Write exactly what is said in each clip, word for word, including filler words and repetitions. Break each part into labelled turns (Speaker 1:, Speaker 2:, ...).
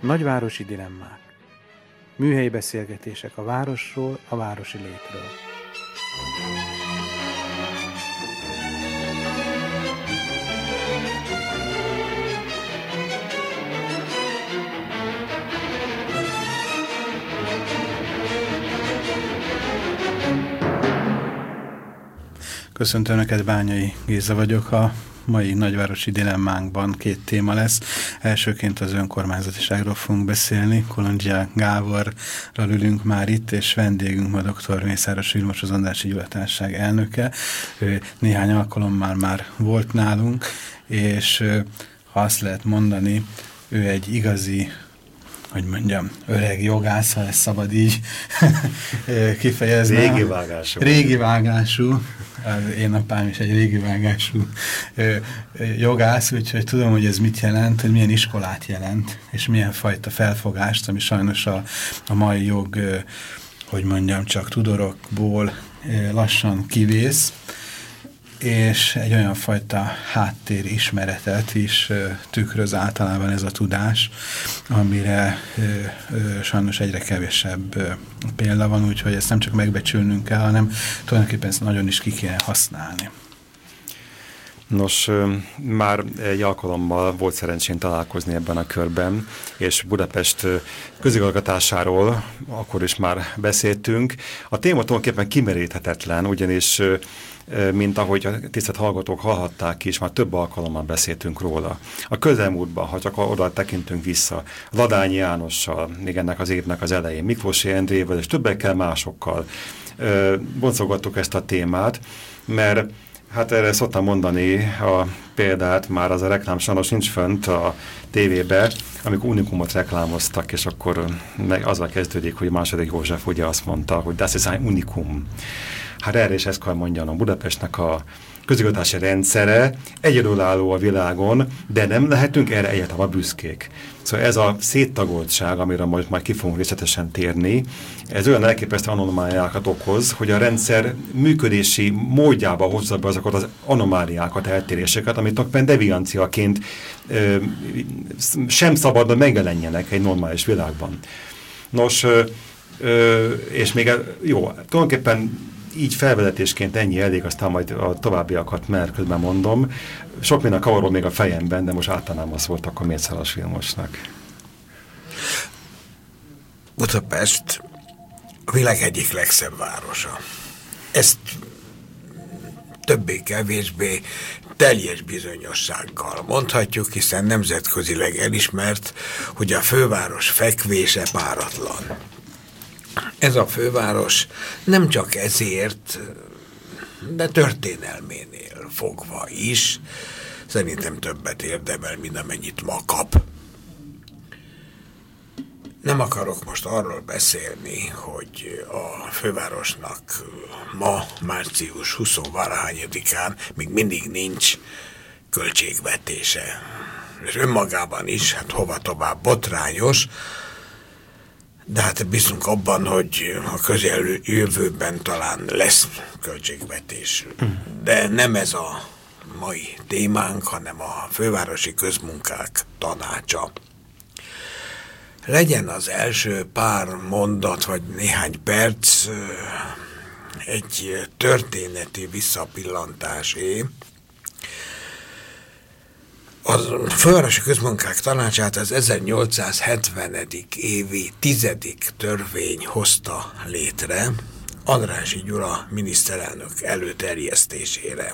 Speaker 1: Nagyvárosi dilemmák. Műhelyi beszélgetések a városról, a városi létről. Köszöntöm neked, Bányai Géza vagyok. A mai nagyvárosi dilemmánkban két téma lesz. Elsőként az önkormányzatiságról fogunk beszélni. Kolondzsia Gáborral ülünk már itt, és vendégünk ma dr. Mészáros Vilmos, az Andrássy Gyulatársaság elnöke. Ő néhány alkalommal már volt nálunk, és ha azt lehet mondani, ő egy igazi, hogy mondjam, öreg jogász, ha ezt szabad így kifejezni.
Speaker 2: Régi vágású.
Speaker 1: Régi vágású. Az én apám is egy régi vágású jogász, úgyhogy tudom, hogy ez mit jelent, hogy milyen iskolát jelent, és milyen fajta felfogást, ami sajnos a, a mai jog, hogy mondjam, csak tudorokból lassan kivész, és egy olyan fajta háttér ismeretet is tükröz általában ez a tudás, amire ö, ö, sajnos egyre kevesebb ö, példa van, úgyhogy ezt nem csak megbecsülnünk kell, hanem tulajdonképpen ezt nagyon is ki kéne használni.
Speaker 2: Nos, már egy alkalommal volt szerencsén találkozni ebben a körben, és Budapest közigazgatásáról akkor is már beszéltünk. A téma tulajdonképpen kimeríthetetlen, ugyanis mint ahogy a tisztelt hallgatók hallhatták is, már több alkalommal beszéltünk róla. A közelmúltban, ha csak oda tekintünk vissza, Ladányi Jánossal, még ennek az évnek az elején, Miklósi Endrével és többekkel másokkal boncolgattuk ezt a témát, mert hát erre szoktam mondani a példát, már az a reklám sajnos nincs fönt a tévébe, amikor Unikumot reklámoztak, és akkor meg azzal kezdődik, hogy második József ugye azt mondta, hogy das ist ein Unikum. Hát erre is ezt kell mondjanom, Budapestnek a közigazgatási rendszere egyedülálló a világon, de nem lehetünk erre egyáltalán büszkék. Szóval ez a széttagoltság, amire majd, majd ki fogunk részletesen térni, ez olyan elképesztő anomáliákat okoz, hogy a rendszer működési módjába hozza be azokat az anomáliákat, eltéréseket, amit tulajdonképpen devianciaként ö, sem szabadna megjelenjenek egy normális világban. Nos, ö, ö, és még jó, tulajdonképpen így felvezetésként ennyi elég, aztán majd a továbbiakat mert közben mondom. Sok minden kavarol még a fejemben, de most általában az volt akkor Mészáros Vilmosnak.
Speaker 3: Budapest a világ egyik legszebb városa. Ezt többé-kevésbé teljes bizonyossággal mondhatjuk, hiszen nemzetközileg elismert, hogy a főváros fekvése páratlan. Ez a főváros nem csak ezért, de történelménél fogva is szerintem többet érdemel, mint amennyit ma kap. Nem akarok most arról beszélni, hogy a fővárosnak ma, március huszonválahányadikán még mindig nincs költségvetése. És önmagában is, hát hova tovább botrányos, de hát bízunk abban, hogy a közeljövőben talán lesz költségvetés. De nem ez a mai témánk, hanem a fővárosi közmunkák tanácsa. Legyen az első pár mondat, vagy néhány perc egy történeti visszapillantásé. A fővárosi közmunkák tanácsát az ezernyolcszázhetvenedik évi tizedik törvény hozta létre Andrássy Gyula miniszterelnök előterjesztésére.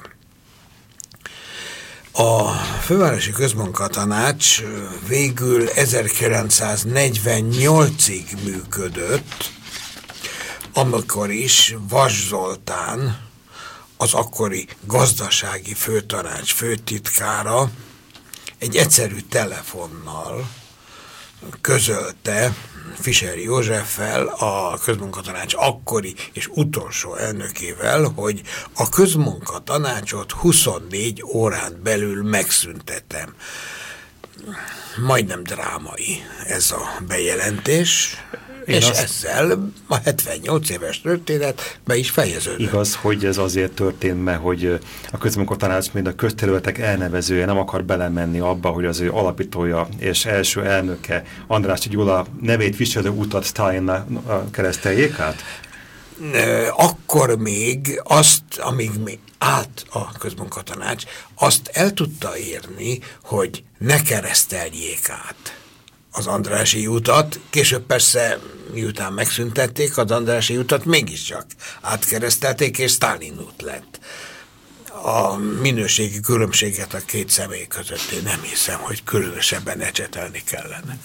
Speaker 3: A fővárosi közmunkatanács végül ezerkilencszáznegyvennyolcig működött, amikor is Vas Zoltán, az akkori gazdasági főtanács főtitkára egy egyszerű telefonnal közölte Fischer Józseffel, a közmunkatanács akkori és utolsó elnökével, hogy a közmunkatanácsot huszonnégy órán belül megszüntetem. Majdnem drámai ez a bejelentés. Én és azt... ezzel a hetvennyolc éves történet be is fejeződött.
Speaker 2: Igaz, hogy ez azért történt, mert hogy a közmunkatanács mind a közterületek elnevezője nem akar belemenni abba, hogy az ő alapítója és első elnöke Andrássy Gyula nevét viselő utat Sztálinnal kereszteljék át?
Speaker 3: Akkor még azt, amíg még állt a közmunkatanács, azt el tudta érni, hogy ne kereszteljék át az Andrássy utat. Később persze, miután megszüntették az Andrássy utat, mégiscsak átkeresztelték, és Sztálin út lett. A minőségi különbséget a két személy között én nem hiszem, hogy különösebben ecsetelni kellene.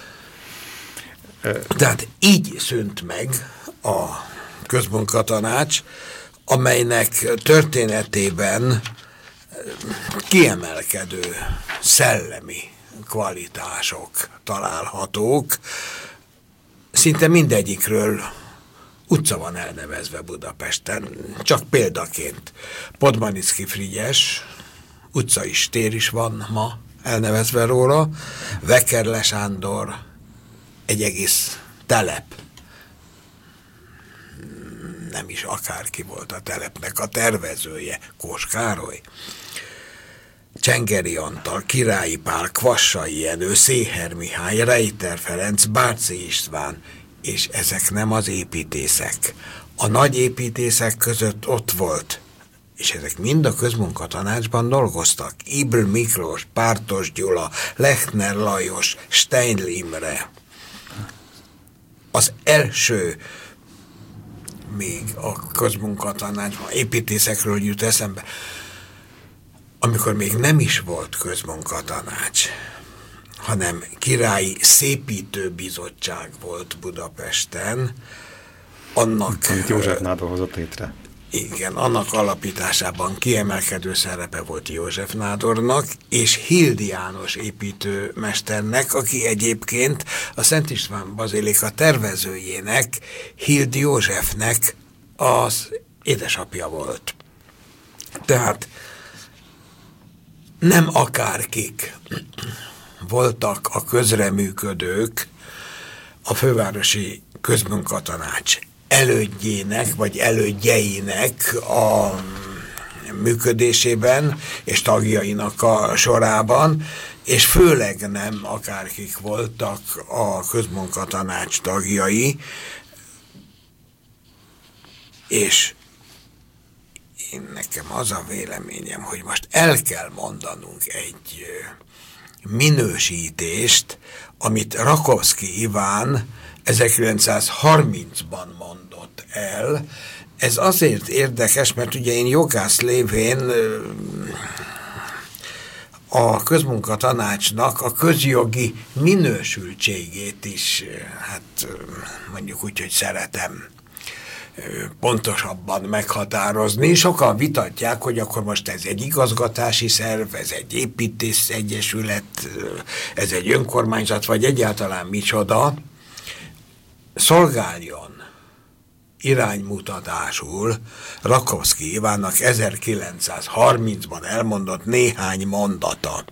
Speaker 3: Tehát így szűnt meg a közmunkatanács, amelynek történetében kiemelkedő szellemi kvalitások találhatók. Szinte mindegyikről utca van elnevezve Budapesten. Csak példaként Podmanicki Frigyes utca is, tér is van ma elnevezve róla. Vekerle Sándor, egy egész telep, nem is akárki volt a telepnek a tervezője, Kós Károly. Csengeri Antal, Királyi Pál, Kvassai Jenő, Széher Mihály, Reiter Ferenc, Bárci István, és ezek nem az építészek. A nagy építészek között ott volt, és ezek mind a közmunkatanácsban dolgoztak. Ibl Miklós, Pártos Gyula, Lechner Lajos, Steinl Imre. Az első még a közmunkatanácsban, építészekről jut eszembe, amikor még nem is volt közmunkatanács, hanem királyi szépítőbizottság volt Budapesten, annak...
Speaker 2: Amit József Nádor hozott létre.
Speaker 3: Igen, annak alapításában kiemelkedő szerepe volt József Nádornak, és Hildy János építőmesternek, aki egyébként a Szent István Bazilika tervezőjének, Hildy Józsefnek az édesapja volt. Tehát nem akárkik voltak a közreműködők a fővárosi közmunkatanács elődjének, vagy elődjeinek a működésében, és tagjainak a sorában, és főleg nem akárkik voltak a közmunkatanács tagjai, és én nekem az a véleményem, hogy most el kell mondanunk egy minősítést, amit Rakovszky Iván ezerkilencszázharmincban mondott el. Ez azért érdekes, mert ugye én jogász lévén a közmunkatanácsnak a közjogi minősültségét is, hát mondjuk úgy, hogy szeretem pontosabban meghatározni. Sokan vitatják, hogy akkor most ez egy igazgatási szerv, ez egy építész egyesület, ez egy önkormányzat, vagy egyáltalán micsoda. Szolgáljon iránymutatásul Rakovszky Ivánnak ezerkilencszázharmincban elmondott néhány mondata.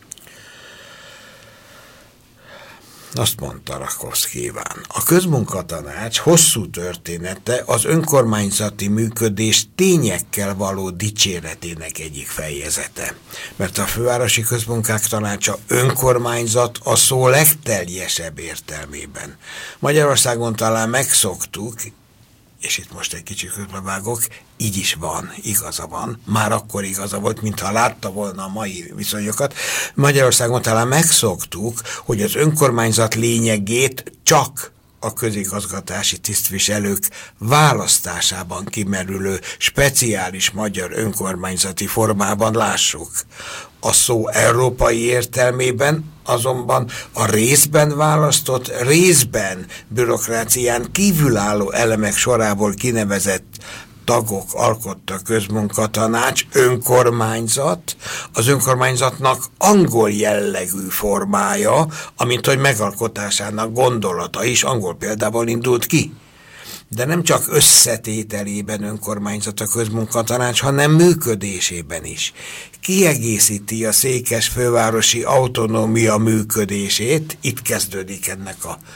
Speaker 3: Azt mondta Rakovszky Iván: a közmunkatanács hosszú története az önkormányzati működés tényekkel való dicséretének egyik fejezete. Mert a fővárosi közmunkák tanácsa önkormányzat a szó legteljesebb értelmében. Magyarországon talán megszoktuk, és itt most egy kicsit közbevágok, így is van, igaza van. Már akkor igaza volt, mintha látta volna a mai viszonyokat. Magyarországon talán megszoktuk, hogy az önkormányzat lényegét csak a közigazgatási tisztviselők választásában kimerülő speciális magyar önkormányzati formában lássuk. A szó európai értelmében azonban a részben választott, részben bürokrácián kívülálló elemek sorából kinevezett tagok alkotta közmunkatanács, önkormányzat, az önkormányzatnak angol jellegű formája, amint hogy megalkotásának gondolata is angol példából indult ki. De nem csak összetételében önkormányzat a közmunkatanács, hanem működésében is. Kiegészíti a székesfővárosi autonómia működését, itt kezdődik ennek a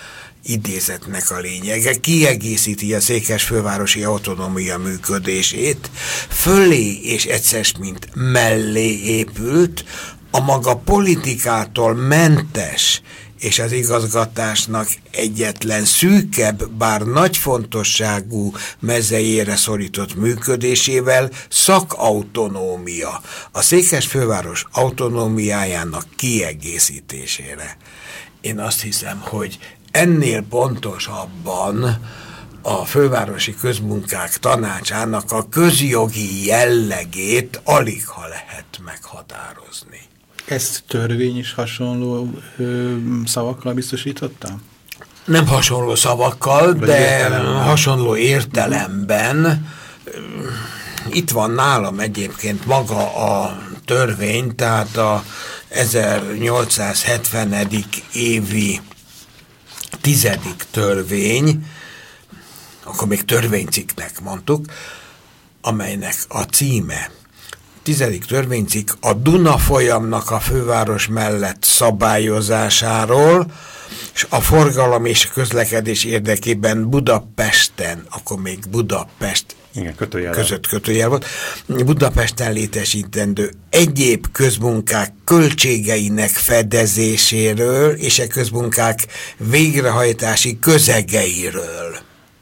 Speaker 3: idézetnek a lényege, kiegészíti a székesfővárosi autonómia működését, fölé és egyszer mint mellé épült, a maga politikától mentes és az igazgatásnak egyetlen szűkebb, bár nagy fontosságú mezejére szorított működésével szakautonómia, a székesfőváros autonómiájának kiegészítésére. Én azt hiszem, hogy ennél pontosabban a Fővárosi Közmunkák Tanácsának a közjogi jellegét aligha lehet meghatározni.
Speaker 1: Ezt törvény is hasonló ö, szavakkal biztosította?
Speaker 3: Nem hasonló szavakkal, vagy de értelemben. Hasonló értelemben. Itt van nálam egyébként maga a törvény, tehát a ezernyolcszázhetvenedik évi tizedik törvény, akkor még törvénycikknek mondtuk, amelynek a címe, tizedik törvénycikk a Duna folyamnak a főváros mellett szabályozásáról, és a forgalom és a közlekedés érdekében Budapesten, akkor még Budapest
Speaker 2: igen, kötőjel
Speaker 3: között kötőjel volt, Budapesten létesítendő egyéb közmunkák költségeinek fedezéséről és a közmunkák végrehajtási közegeiről.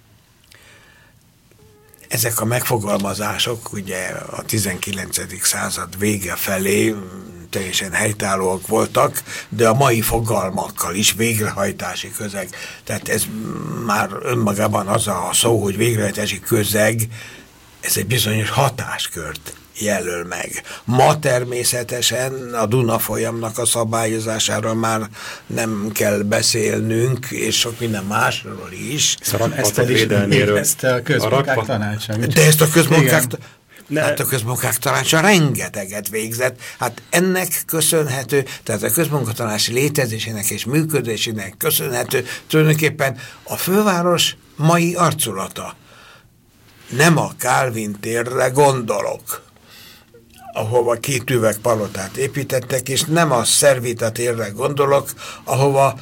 Speaker 3: Ezek a megfogalmazások ugye a tizenkilencedik század vége felé teljesen helytállóak voltak, de a mai fogalmakkal is végrehajtási közeg. Tehát ez már önmagában az a szó, hogy végrehajtási közeg, ez egy bizonyos hatáskört jelöl meg. Ma természetesen a Duna folyamnak a szabályozásáról már nem kell beszélnünk, és sok minden másról is.
Speaker 2: Szóval
Speaker 1: ezt a védelméről. Ezt a közmunkák tanácsa.
Speaker 3: De ezt a közmunkák, hát a közmunkák tanácsa rengeteget végzett. Hát ennek köszönhető, tehát a közmunkatanács létezésének és működésének köszönhető tulajdonképpen a főváros mai arculata. Nem a Kálvin térre gondolok, ahova két üvegpalotát építettek, és nem a Szervita térre gondolok, ahova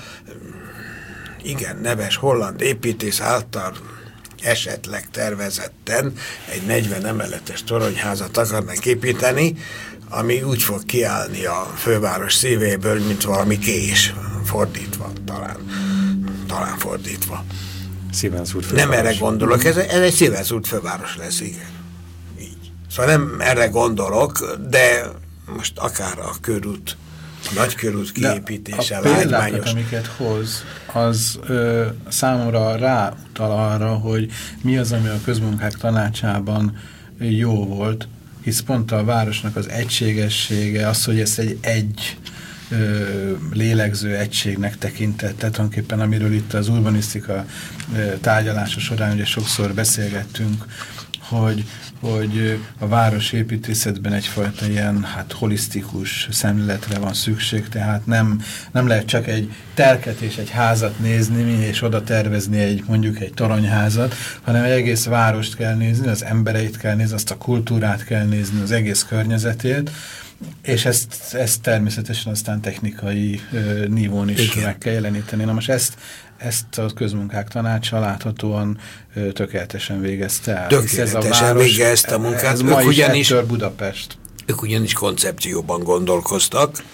Speaker 3: igen neves holland építész által esetleg tervezetten egy negyven emeletes toronyházat akarnak építeni, ami úgy fog kiállni a főváros szívéből, mint valami kés, fordítva talán, talán fordítva.
Speaker 2: Szívenzúrt
Speaker 3: Nem erre gondolok, ez, ez egy Szívenzúrt főváros lesz, igen. Így. Szóval nem erre gondolok, de most akár a körút, a nagy körút kiépítése,
Speaker 1: a példákat, amiket hoz, az ö, számomra ráutal arra, hogy mi az, ami a közmunkák tanácsában jó volt, hisz pont a városnak az egységessége, az, hogy ezt egy egy ö, lélegző egységnek tekintett, tulajdonképpen amiről itt az urbanisztika ö, tárgyalása során ugye sokszor beszélgettünk, hogy hogy a városépítészetben egyfajta ilyen hát holisztikus szemléletre van szükség, tehát nem, nem lehet csak egy telket és egy házat nézni, és oda tervezni egy mondjuk egy toronyházat, hanem egy egész várost kell nézni, az embereit kell nézni, azt a kultúrát kell nézni, az egész környezetét, és ezt, ezt természetesen aztán technikai ö, nívón is igen. meg kell jeleníteni. Na most ezt Ezt a közmunkák tanácsa láthatóan ö, tökéletesen végezte el.
Speaker 3: Tökéletesen végezte a munkát.
Speaker 1: Ez ma is ettől Budapest.
Speaker 3: Ők ugyanis koncepcióban gondolkoztak.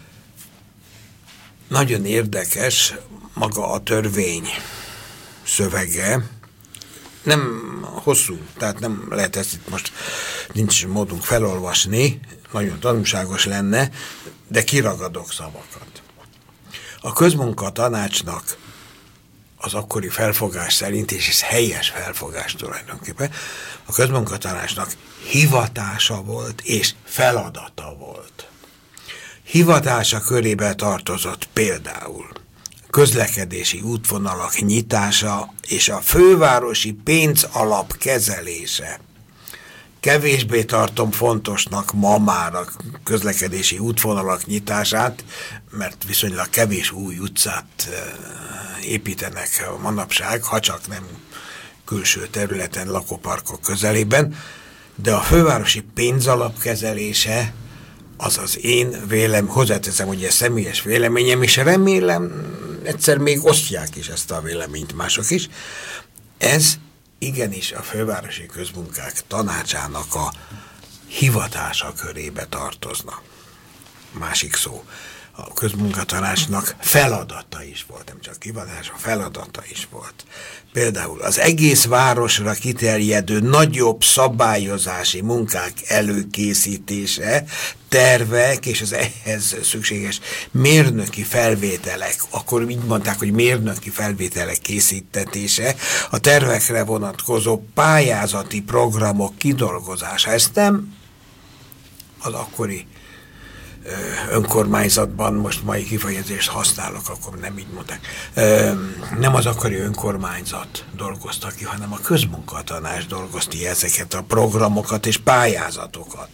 Speaker 3: Nagyon érdekes maga a törvény szövege. Nem hosszú, tehát nem lehet ezt itt most, nincs módunk felolvasni, nagyon tanulságos lenne, de kiragadok szavakat. A közmunkatanácsnak az akkori felfogás szerint, és ez helyes felfogás tulajdonképpen, a közmunkatanácsnak hivatása volt és feladata volt. Hivatása körébe tartozott például közlekedési útvonalak nyitása és a fővárosi pénzalap kezelése. Kevésbé tartom fontosnak ma már a közlekedési útvonalak nyitását, mert viszonylag kevés új utcát építenek manapság, ha csak nem külső területen, lakóparkok közelében, de a fővárosi pénzalap kezelése az az én vélem, hozzáteszem, hogy ez személyes véleményem, és remélem egyszer még osztják is ezt a véleményt mások is. Ez igenis a Fővárosi Közmunkák Tanácsának a hivatása körébe tartozna. Másik szó. A közmunkatanácsnak feladata is volt, nem csak hivatása, feladata is volt. Például az egész városra kiterjedő nagyobb szabályozási munkák előkészítése, tervek és az ehhez szükséges mérnöki felvételek, akkor így mondták, hogy mérnöki felvételek készítetése, a tervekre vonatkozó pályázati programok kidolgozása. Ezt nem az akkori önkormányzatban, most mai kifejezést használok, akkor nem így mondták, nem az akkori önkormányzat dolgozta ki, hanem a közmunkatanács dolgozta ki ezeket a programokat és pályázatokat.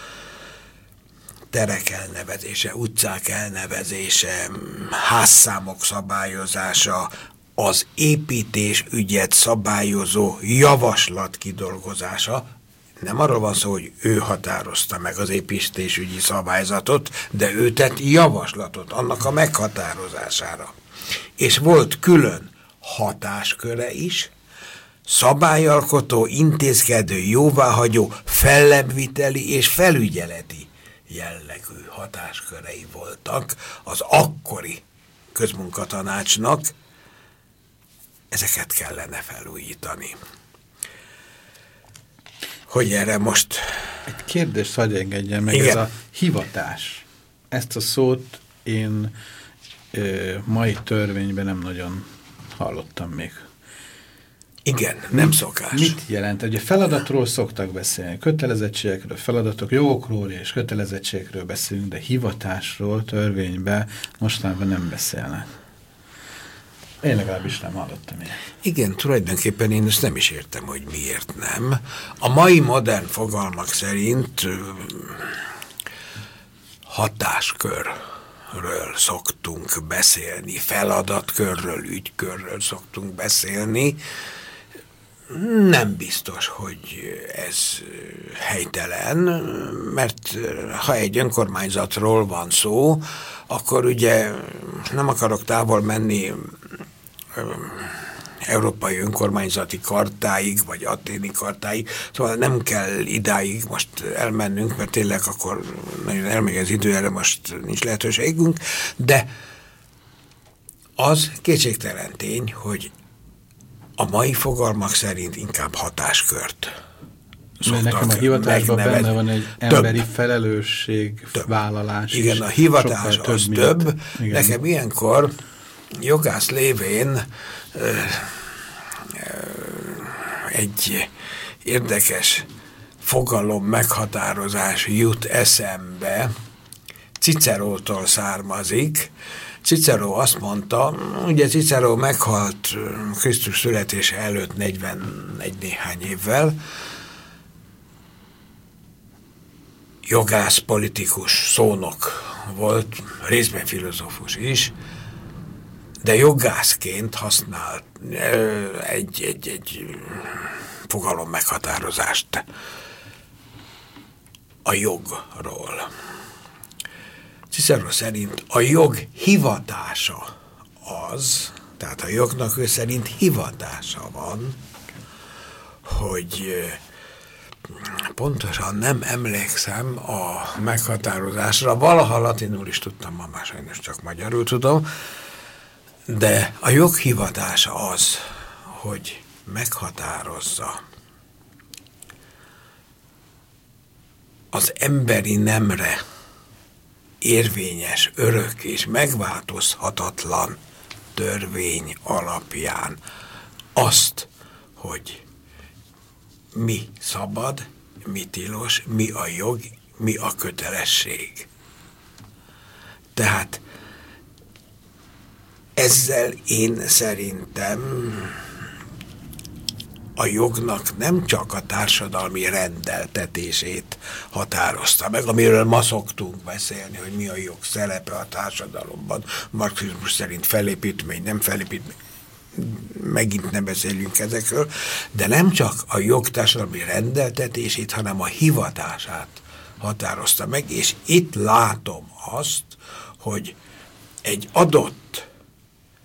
Speaker 3: Terek elnevezése, utcák elnevezése, házszámok szabályozása, az építés ügyet szabályozó javaslat kidolgozása. Nem arról van szó, hogy ő határozta meg az építésügyi szabályzatot, de ő tett javaslatot annak a meghatározására. És volt külön hatásköre is, szabályalkotó, intézkedő, jóváhagyó, fellebbviteli és felügyeleti jellegű hatáskörei voltak az akkori közmunkatanácsnak. Ezeket kellene felújítani. Hogy erre most...
Speaker 1: Egy kérdést hagyj engedjen meg,
Speaker 3: igen.
Speaker 1: Ez a hivatás. Ezt a szót én ö, mai törvényben nem nagyon hallottam még.
Speaker 3: Igen, nem mit, szokás.
Speaker 1: Mit jelent? Ugye feladatról szoktak beszélni, kötelezettségekről, feladatok, jogokról és kötelezettségekről beszélünk, de hivatásról törvényben mostanában nem beszélnek. Én legalábbis nem hallottam ilyen.
Speaker 3: Igen, tulajdonképpen én ezt nem is értem, hogy miért nem. A mai modern fogalmak szerint hatáskörről szoktunk beszélni, feladatkörről, ügykörről szoktunk beszélni. Nem biztos, hogy ez helytelen, mert ha egy önkormányzatról van szó, akkor ugye nem akarok távol menni európai önkormányzati kartáig, vagy athéni kartáig, szóval nem kell idáig most elmennünk, mert tényleg akkor nagyon elmegy az idő, erre most nincs lehetőségünk, de az kétségtelen tény, hogy a mai fogalmak szerint inkább hatáskört
Speaker 1: szoktak. Nekem a hivatásban benne van egy emberi több. felelősségvállalás.
Speaker 3: Igen, a hivatás több az miatt. több. Igen. Nekem ilyenkor jogász lévén ö, ö, egy érdekes fogalom meghatározás jut eszembe, Cicerótól származik. Cicero azt mondta, ugye Cicero meghalt Krisztus születése előtt negyvenegy néhány évvel, jogász, politikus, szónok volt, részben filozófus is, de jogászként használt egy, egy, egy fogalom meghatározást a jogról. Cicero szerint a jog hivatása az, tehát a jognak ő szerint hivatása van, hogy pontosan nem emlékszem a meghatározásra, valaha latinul is tudtam, ma már sajnos csak magyarul tudom, de a jog hivatása az, hogy meghatározza az emberi nemre érvényes, örök és megváltozhatatlan törvény alapján azt, hogy mi szabad, mi tilos, mi a jog, mi a kötelesség. Tehát ezzel én szerintem a jognak nem csak a társadalmi rendeltetését határozta meg, amiről ma szoktunk beszélni, hogy mi a jog szerepe a társadalomban. Marxizmus szerint felépítmény, nem felépítmény, megint nem beszélünk ezekről, de nem csak a jog társadalmi rendeltetését, hanem a hivatását határozta meg, és itt látom azt, hogy egy adott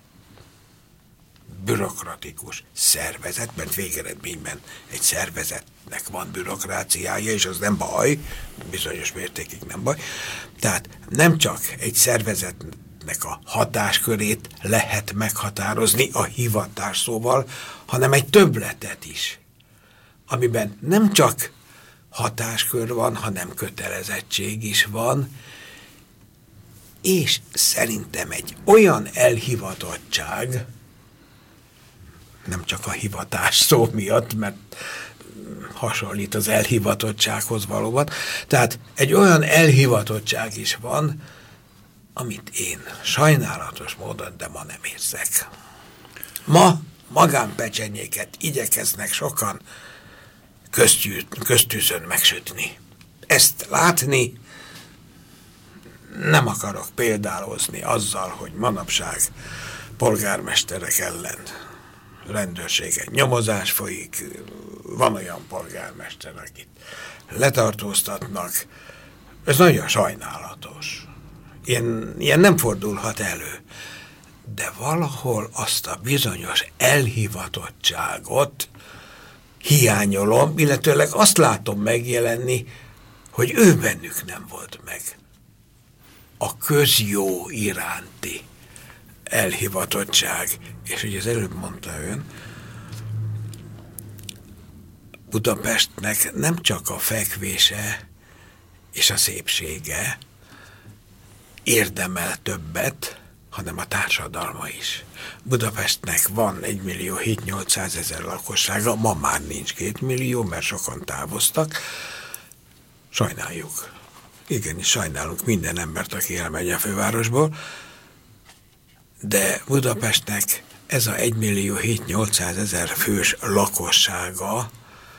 Speaker 3: bürokratikus szervezet, mert végeredményben egy szervezetnek van bürokráciája, és az nem baj, bizonyos mértékig nem baj. Tehát nem csak egy szervezetnek a hatáskörét lehet meghatározni a hivatás szóval, hanem egy többletet is, amiben nem csak hatáskör van, hanem kötelezettség is van, és szerintem egy olyan elhivatottság, nem csak a hivatás szó miatt, mert hasonlít az elhivatottsághoz valóban, tehát egy olyan elhivatottság is van, amit én sajnálatos módon, de ma nem érzek. Ma magánpecsenyéket igyekeznek sokan köztűzön megsütni. Ezt látni nem akarok példálozni azzal, hogy manapság polgármesterek ellen rendőrségen nyomozás folyik, van olyan polgármester, akit letartóztatnak. Ez nagyon sajnálatos. Ilyen, ilyen nem fordulhat elő. De valahol azt a bizonyos elhivatottságot hiányolom, illetőleg azt látom megjelenni, hogy ő bennük nem volt meg a közjó iránti elhivatottság. És ugye az előbb mondta ön, Budapestnek nem csak a fekvése és a szépsége érdemel többet, hanem a társadalma is. Budapestnek van egymillió hétszáz-nyolcszázezer lakossága, ma már nincs két millió, mert sokan távoztak. Sajnáljuk. Igenis, sajnálunk minden embert, aki elmegy a fővárosból, de Budapestnek ez a egymillió hétszáz-nyolcszázezer fős lakossága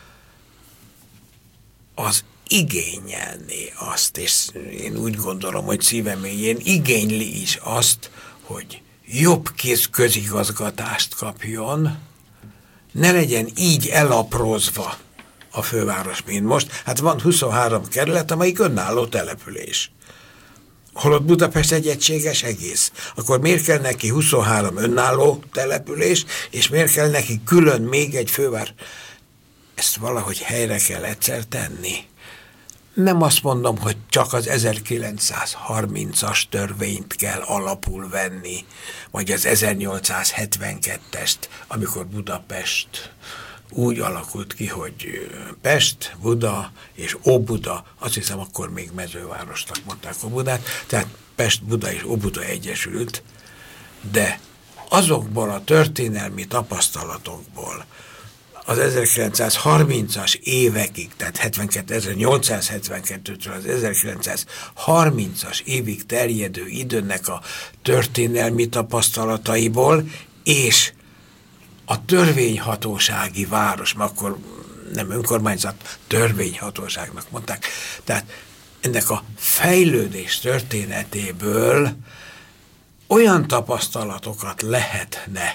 Speaker 3: az igényelné azt, és én úgy gondolom, hogy szívemélyén igényli is azt, hogy jobb kéz közigazgatást kapjon, ne legyen így elaprózva a főváros, mint most. Hát van huszonhárom kerület, amelyik önálló település. Holott Budapest egy egységes egész. Akkor miért kell neki huszonhárom önálló település, és miért kell neki külön még egy főváros? Ezt valahogy helyre kell egyszer tenni. Nem azt mondom, hogy csak az ezerkilencszázharmincas törvényt kell alapul venni, vagy az ezernyolcszázhetvenkettest, amikor Budapest úgy alakult ki, hogy Pest, Buda és Óbuda, azt hiszem akkor még mezővárosnak mondták Óbudát, tehát Pest, Buda és Óbuda egyesült, de azokból a történelmi tapasztalatokból, az ezerkilencszázharmincas évekig, tehát hetvenkettő, ezernyolcszázhetvenkettőtől az ezerkilencszázharmincas évig terjedő időnek a történelmi tapasztalataiból, és a törvényhatósági város, mert akkor nem önkormányzat, törvényhatóságnak mondták, tehát ennek a fejlődés történetéből olyan tapasztalatokat lehetne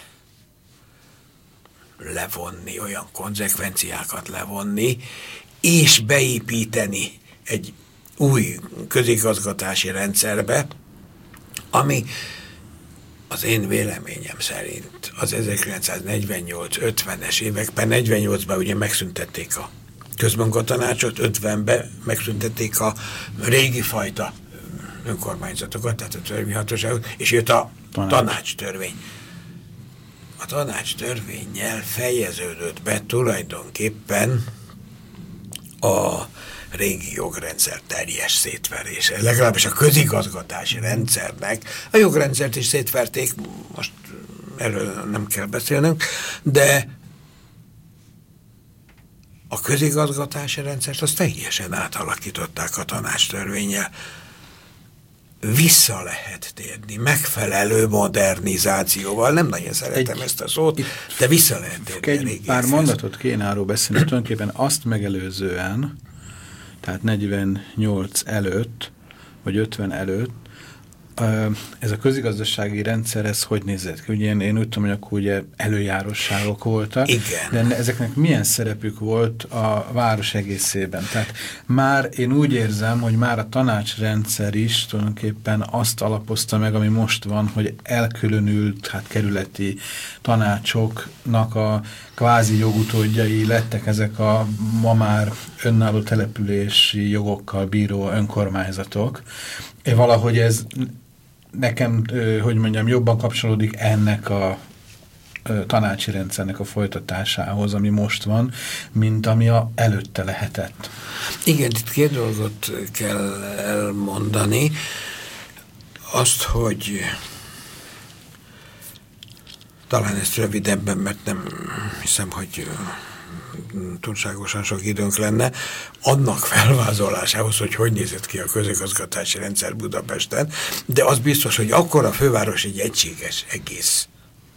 Speaker 3: levonni, olyan konzekvenciákat levonni, és beépíteni egy új közigazgatási rendszerbe, ami az én véleményem szerint az ezerkilencszáznegyvennyolc ötvenes években, negyvennyolcban ugye megszüntették a közmunkatanácsot, ötvenben megszüntették a régi fajta önkormányzatokat, tehát a törvényhatóságot, és jött a tanács. tanácstörvény. A tanácstörvénnyel fejeződött be tulajdonképpen a régi jogrendszer teljes szétverése. Legalábbis a közigazgatási rendszernek. A jogrendszert is szétverték, most erről nem kell beszélnünk, de a közigazgatási rendszert azt teljesen átalakították a tanácstörvénnyel. Vissza lehet térni, megfelelő modernizációval, nem nagyon szeretem egy, ezt a szót, de vissza lehet térni.
Speaker 1: Egy pár mondatot kéne arról beszélni, tulajdonképpen azt megelőzően, tehát negyvennyolc előtt, vagy ötven előtt ez a közigazdasági rendszer, ez hogy nézett ki? Ugye én, én úgy tudom, hogy akkor ugye előjárosságok voltak.
Speaker 3: Igen.
Speaker 1: De ezeknek milyen szerepük volt a város egészében? Tehát már én úgy érzem, hogy már a tanácsrendszer is tulajdonképpen azt alapozta meg, ami most van, hogy elkülönült hát, kerületi tanácsoknak a kvázi jogutódjai lettek ezek a ma már önálló települési jogokkal bíró önkormányzatok. É, valahogy ez nekem, hogy mondjam, jobban kapcsolódik ennek a tanácsi rendszernek a folytatásához, ami most van, mint ami a előtte lehetett.
Speaker 3: Igen, itt két dolgot kell elmondani. Azt, hogy talán ezt rövidebben, mert nem hiszem, hogy túlságosan sok időnk lenne, annak felvázolásához, hogy hogy nézett ki a közigazgatási rendszer Budapesten, de az biztos, hogy akkor a főváros egy egységes egész.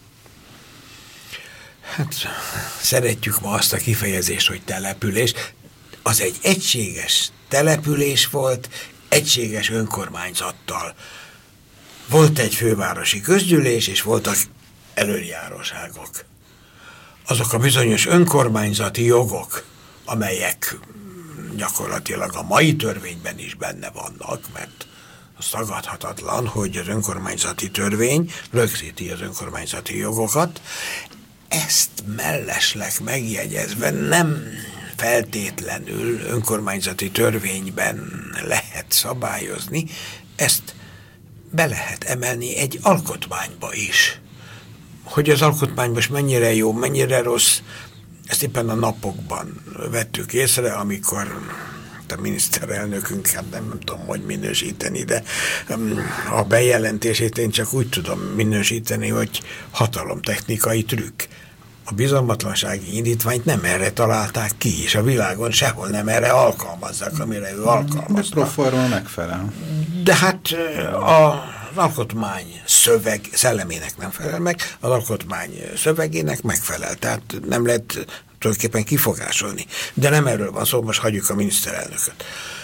Speaker 3: Hát szeretjük ma azt a kifejezést, hogy település. Az egy egységes település volt, egységes önkormányzattal. Volt egy fővárosi közgyűlés, és voltak előjáróságok. Azok a bizonyos önkormányzati jogok, amelyek gyakorlatilag a mai törvényben is benne vannak, mert az tagadhatatlan, hogy az önkormányzati törvény rögzíti az önkormányzati jogokat. Ezt mellesleg megjegyezve nem feltétlenül önkormányzati törvényben lehet szabályozni, ezt be lehet emelni egy alkotmányba is. Hogy az alkotmány most mennyire jó, mennyire rossz, ezt éppen a napokban vettük észre, amikor a miniszterelnökünk, hát nem, nem tudom, hogy minősíteni, de a bejelentését én csak úgy tudom minősíteni, hogy hatalomtechnikai trükk. A bizalmatlansági indítványt nem erre találták ki, és a világon sehol nem erre alkalmazzák, amire ő alkalmazta.
Speaker 1: De proforma megfelel.
Speaker 3: De hát a az alkotmány szöveg szellemének nem felel meg, az alkotmány szövegének megfelel, tehát nem lehet tulajdonképpen kifogásolni. De nem erről van szó, most hagyjuk a miniszterelnököt.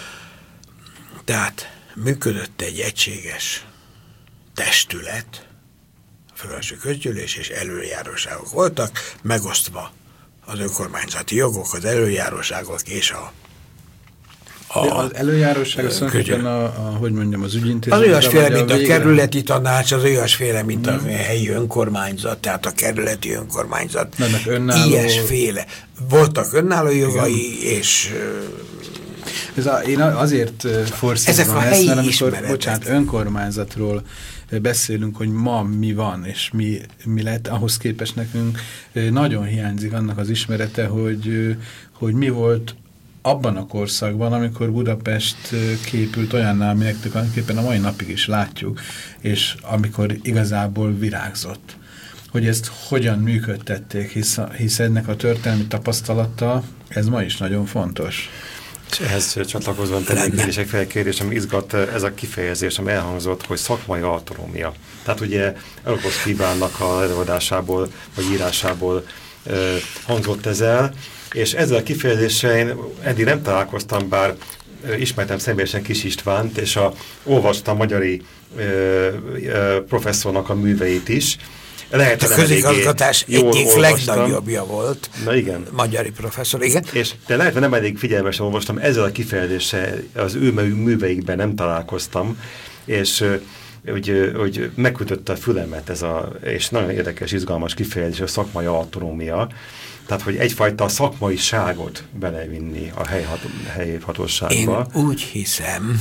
Speaker 3: Tehát működött egy egységes testület, a fővárosi közgyűlés és előjáróságok voltak, megosztva az önkormányzati jogok, az előjáróságok és a
Speaker 1: A, az előjáróság az tulajdonképpen a, a, hogy mondjam, az ügyintézet.
Speaker 3: Az olyasféle, mint a, a kerületi tanács, az olyasféle, mint a helyi önkormányzat, tehát a kerületi önkormányzat.
Speaker 1: Önálló...
Speaker 3: Ilyesféle. Voltak önálló jogai, igen. És...
Speaker 1: Ez a, én azért forszítom ezt, mert amikor, bocsánat, önkormányzatról beszélünk, hogy ma mi van, és mi, mi lett, ahhoz képest nekünk nagyon hiányzik annak az ismerete, hogy, hogy mi volt abban a korszakban, amikor Budapest képült olyanná, aminek tulajdonképpen a mai napig is látjuk, és amikor igazából virágzott. Hogy ezt hogyan működtették, hisz, hisz ennek a történelmi tapasztalata, ez ma is nagyon fontos.
Speaker 2: És ehhez csatlakozóan tennék kérdések felkérdés, ami izgat ez a kifejezés, ami elhangzott, hogy szakmai autonómia. Tehát ugye Elokosz Kívánnak a előadásából, vagy írásából eh, hangzott ez el, és ezzel a kifejezéssel én eddig nem találkoztam, bár ismertem személyesen Kis Istvánt, és a, olvastam a magyari ö, ö, professzornak a műveit is. Lehet,
Speaker 3: a közigazgatás egyik legnagyobbja volt.
Speaker 2: Na igen.
Speaker 3: Magyari professzor, igen.
Speaker 2: És de lehet, hogy nem elég figyelmesen olvastam, ezzel a kifejezéssel az ő műveikben nem találkoztam, és hogy, hogy megkötötte a fülemet ez a, és nagyon érdekes, izgalmas kifejezés, a szakmai autonómia. Tehát, hogy egyfajta szakmaiságot belevinni a helyi hatóságba.
Speaker 3: Én úgy hiszem,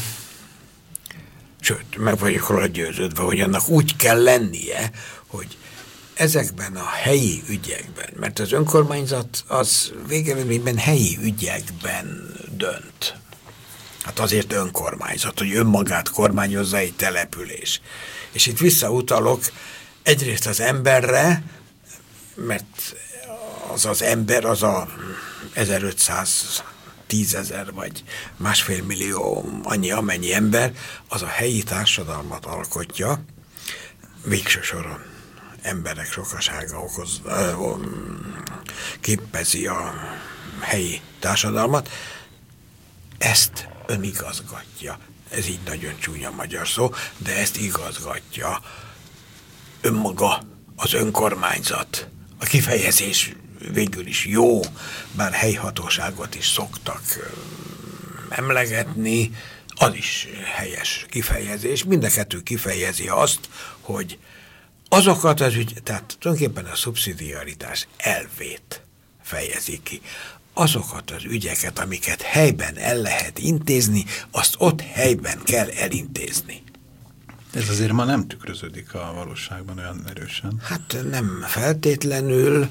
Speaker 3: sőt, meg vagyok róla győződve, hogy annak úgy kell lennie, hogy ezekben a helyi ügyekben, mert az önkormányzat az végeredményben helyi ügyekben dönt. Hát azért önkormányzat, hogy önmagát kormányozza egy település. És itt visszautalok egyrészt az emberre, mert az az ember, az a ezerötszáz, tízezer vagy másfél millió, annyi amennyi ember, az a helyi társadalmat alkotja, végső soron emberek sokasága okoz, képezi a helyi társadalmat, ezt önigazgatja. ez így nagyon csúnya magyar szó, de ezt igazgatja önmaga az önkormányzat. A kifejezés végül is jó, bár helyhatóságot is szoktak emlegetni, az is helyes kifejezés. Mind a kettő kifejezi azt, hogy azokat az ügy, tehát tulajdonképpen a szubszidiaritás elvét fejezi ki. Azokat az ügyeket, amiket helyben el lehet intézni, azt ott helyben kell elintézni.
Speaker 1: Ez azért ma nem tükröződik a valóságban olyan erősen.
Speaker 3: Hát nem feltétlenül.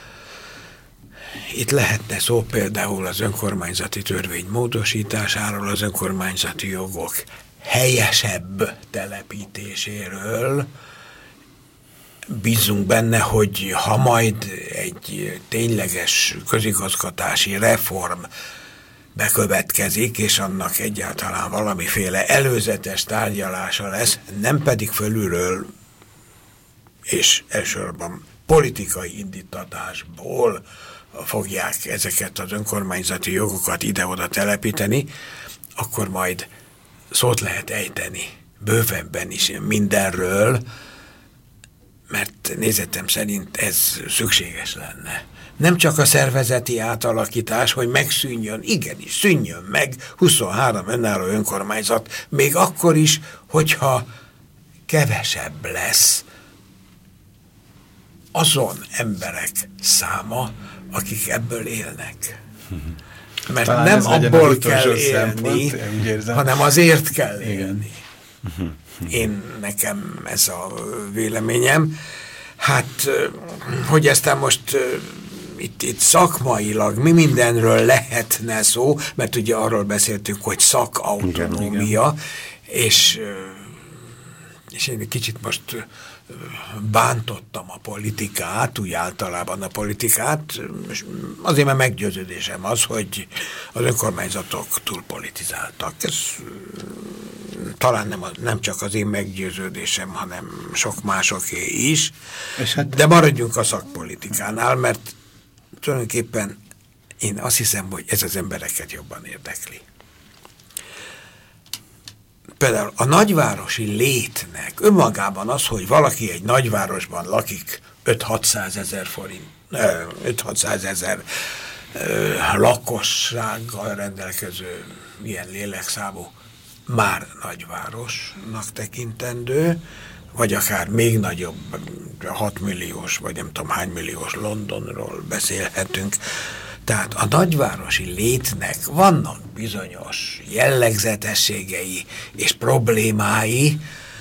Speaker 3: Itt lehetne szó például az önkormányzati törvény módosításáról, az önkormányzati jogok helyesebb telepítéséről. Bízunk benne, hogy ha majd egy tényleges közigazgatási reform bekövetkezik, és annak egyáltalán valamiféle előzetes tárgyalása lesz, nem pedig fölülről, és elsősorban politikai indítatásból fogják ezeket az önkormányzati jogokat ide-oda telepíteni, akkor majd szót lehet ejteni bővebben is mindenről, mert nézetem szerint ez szükséges lenne. Nem csak a szervezeti átalakítás, hogy megszűnjön, igenis, szűnjön meg huszonhárom önálló önkormányzat, még akkor is, hogyha kevesebb lesz azon emberek száma, akik ebből élnek. Mert talán nem abból kell élni, szempont, hanem azért kell élni. Igen. Én nekem ez a véleményem. Hát, hogy aztán most itt, itt szakmailag mi mindenről lehetne szó, mert ugye arról beszéltünk, hogy szakautonómia, és, és én egy kicsit most bántottam a politikát, úgy általában a politikát, azért mert meggyőződésem az, hogy az önkormányzatok túl politizáltak. Ez talán nem, nem csak az én meggyőződésem, hanem sok másoké is, hát... de maradjunk a szakpolitikánál, mert tulajdonképpen én azt hiszem, hogy ez az embereket jobban érdekli. Például a nagyvárosi létnek önmagában az, hogy valaki egy nagyvárosban lakik öt-hatszázezer forint, öt-hatszázezer lakossággal rendelkező ilyen lélekszámú már nagyvárosnak tekintendő, vagy akár még nagyobb, hat milliós, vagy nem tudom hány milliós Londonról beszélhetünk. Tehát a nagyvárosi létnek vannak bizonyos jellegzetességei és problémái,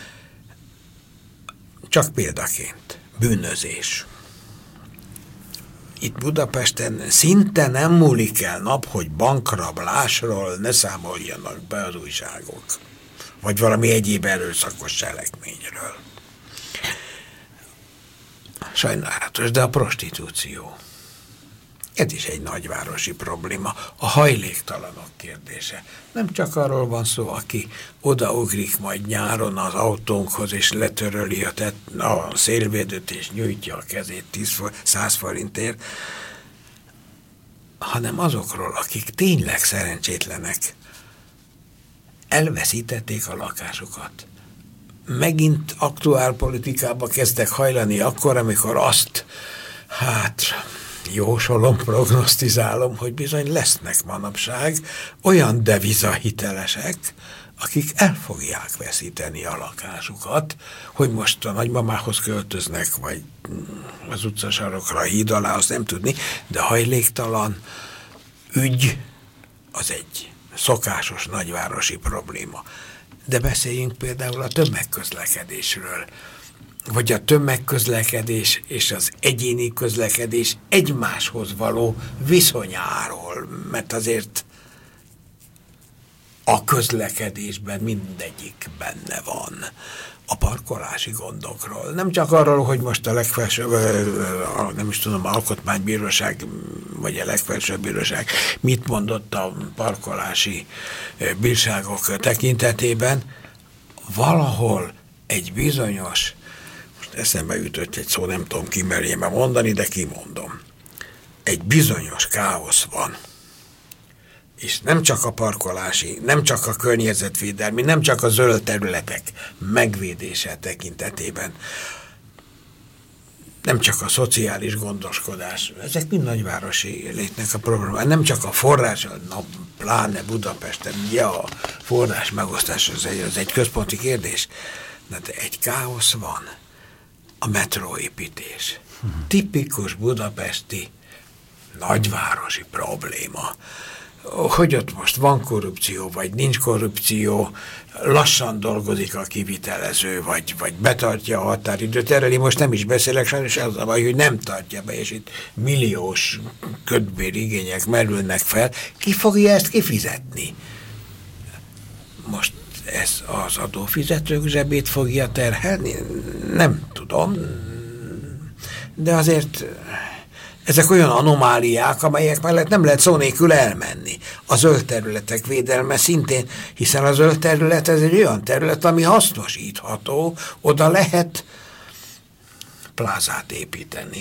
Speaker 3: csak példaként bűnözés. Itt Budapesten szinte nem múlik el nap, hogy bankrablásról ne számoljanak be az újságok, vagy valami egyéb erőszakos cselekményről. Sajnálatos, de a prostitúció. Ez is egy nagyvárosi probléma. A hajléktalanok kérdése. Nem csak arról van szó, aki odaugrik majd nyáron az autónkhoz, és letöröli a, tett, a szélvédőt, és nyújtja a kezét tíz-száz forintért, hanem azokról, akik tényleg szerencsétlenek, elveszítették a lakásukat. Megint aktuál politikába kezdtek hajlani akkor, amikor azt, hát... jósolom, prognosztizálom, hogy bizony lesznek manapság olyan devizahitelesek, akik el fogják veszíteni a lakásukat, hogy most a nagymamához költöznek, vagy az utcasarokra, a híd alá, azt nem tudni, de hajléktalan ügy az egy szokásos nagyvárosi probléma. De beszéljünk például a tömegközlekedésről, vagy a tömegközlekedés és az egyéni közlekedés egymáshoz való viszonyáról, mert azért a közlekedésben mindegyik benne van. A parkolási gondokról. Nem csak arról, hogy most a legfelsőbb, nem is tudom, alkotmánybíróság, vagy a legfelsőbb bíróság mit mondott a parkolási bírságok tekintetében, valahol egy bizonyos, most eszembe ütött egy szó, nem tudom kimerjem mondani, de kimondom. Egy bizonyos káosz van. és nem csak a parkolási, nem csak a környezetvédelmi, nem csak a zöld területek megvédése tekintetében, nem csak a szociális gondoskodás, ezek mind nagyvárosi létnek a problémák, nem csak a forrás, na, pláne Budapesten, ugye a forrás megosztás az egy, az egy központi kérdés, de egy káosz van, a metróépítés. Uh-huh. Tipikus budapesti nagyvárosi probléma. Hogy ott most van korrupció, vagy nincs korrupció, lassan dolgozik a kivitelező, vagy, vagy betartja a határidőt. Erről én most nem is beszélek, sajnos az a baj, hogy nem tartja be, és itt milliós kötbér igények merülnek fel. Ki fogja ezt kifizetni? Most ez az adófizetők zsebét fogja terhelni? Nem tudom, de azért... Ezek olyan anomáliák, amelyek mellett nem lehet szó nélkül elmenni. A zöld területek védelme szintén, hiszen a zöld terület ez egy olyan terület, ami hasznosítható, oda lehet plázát építeni.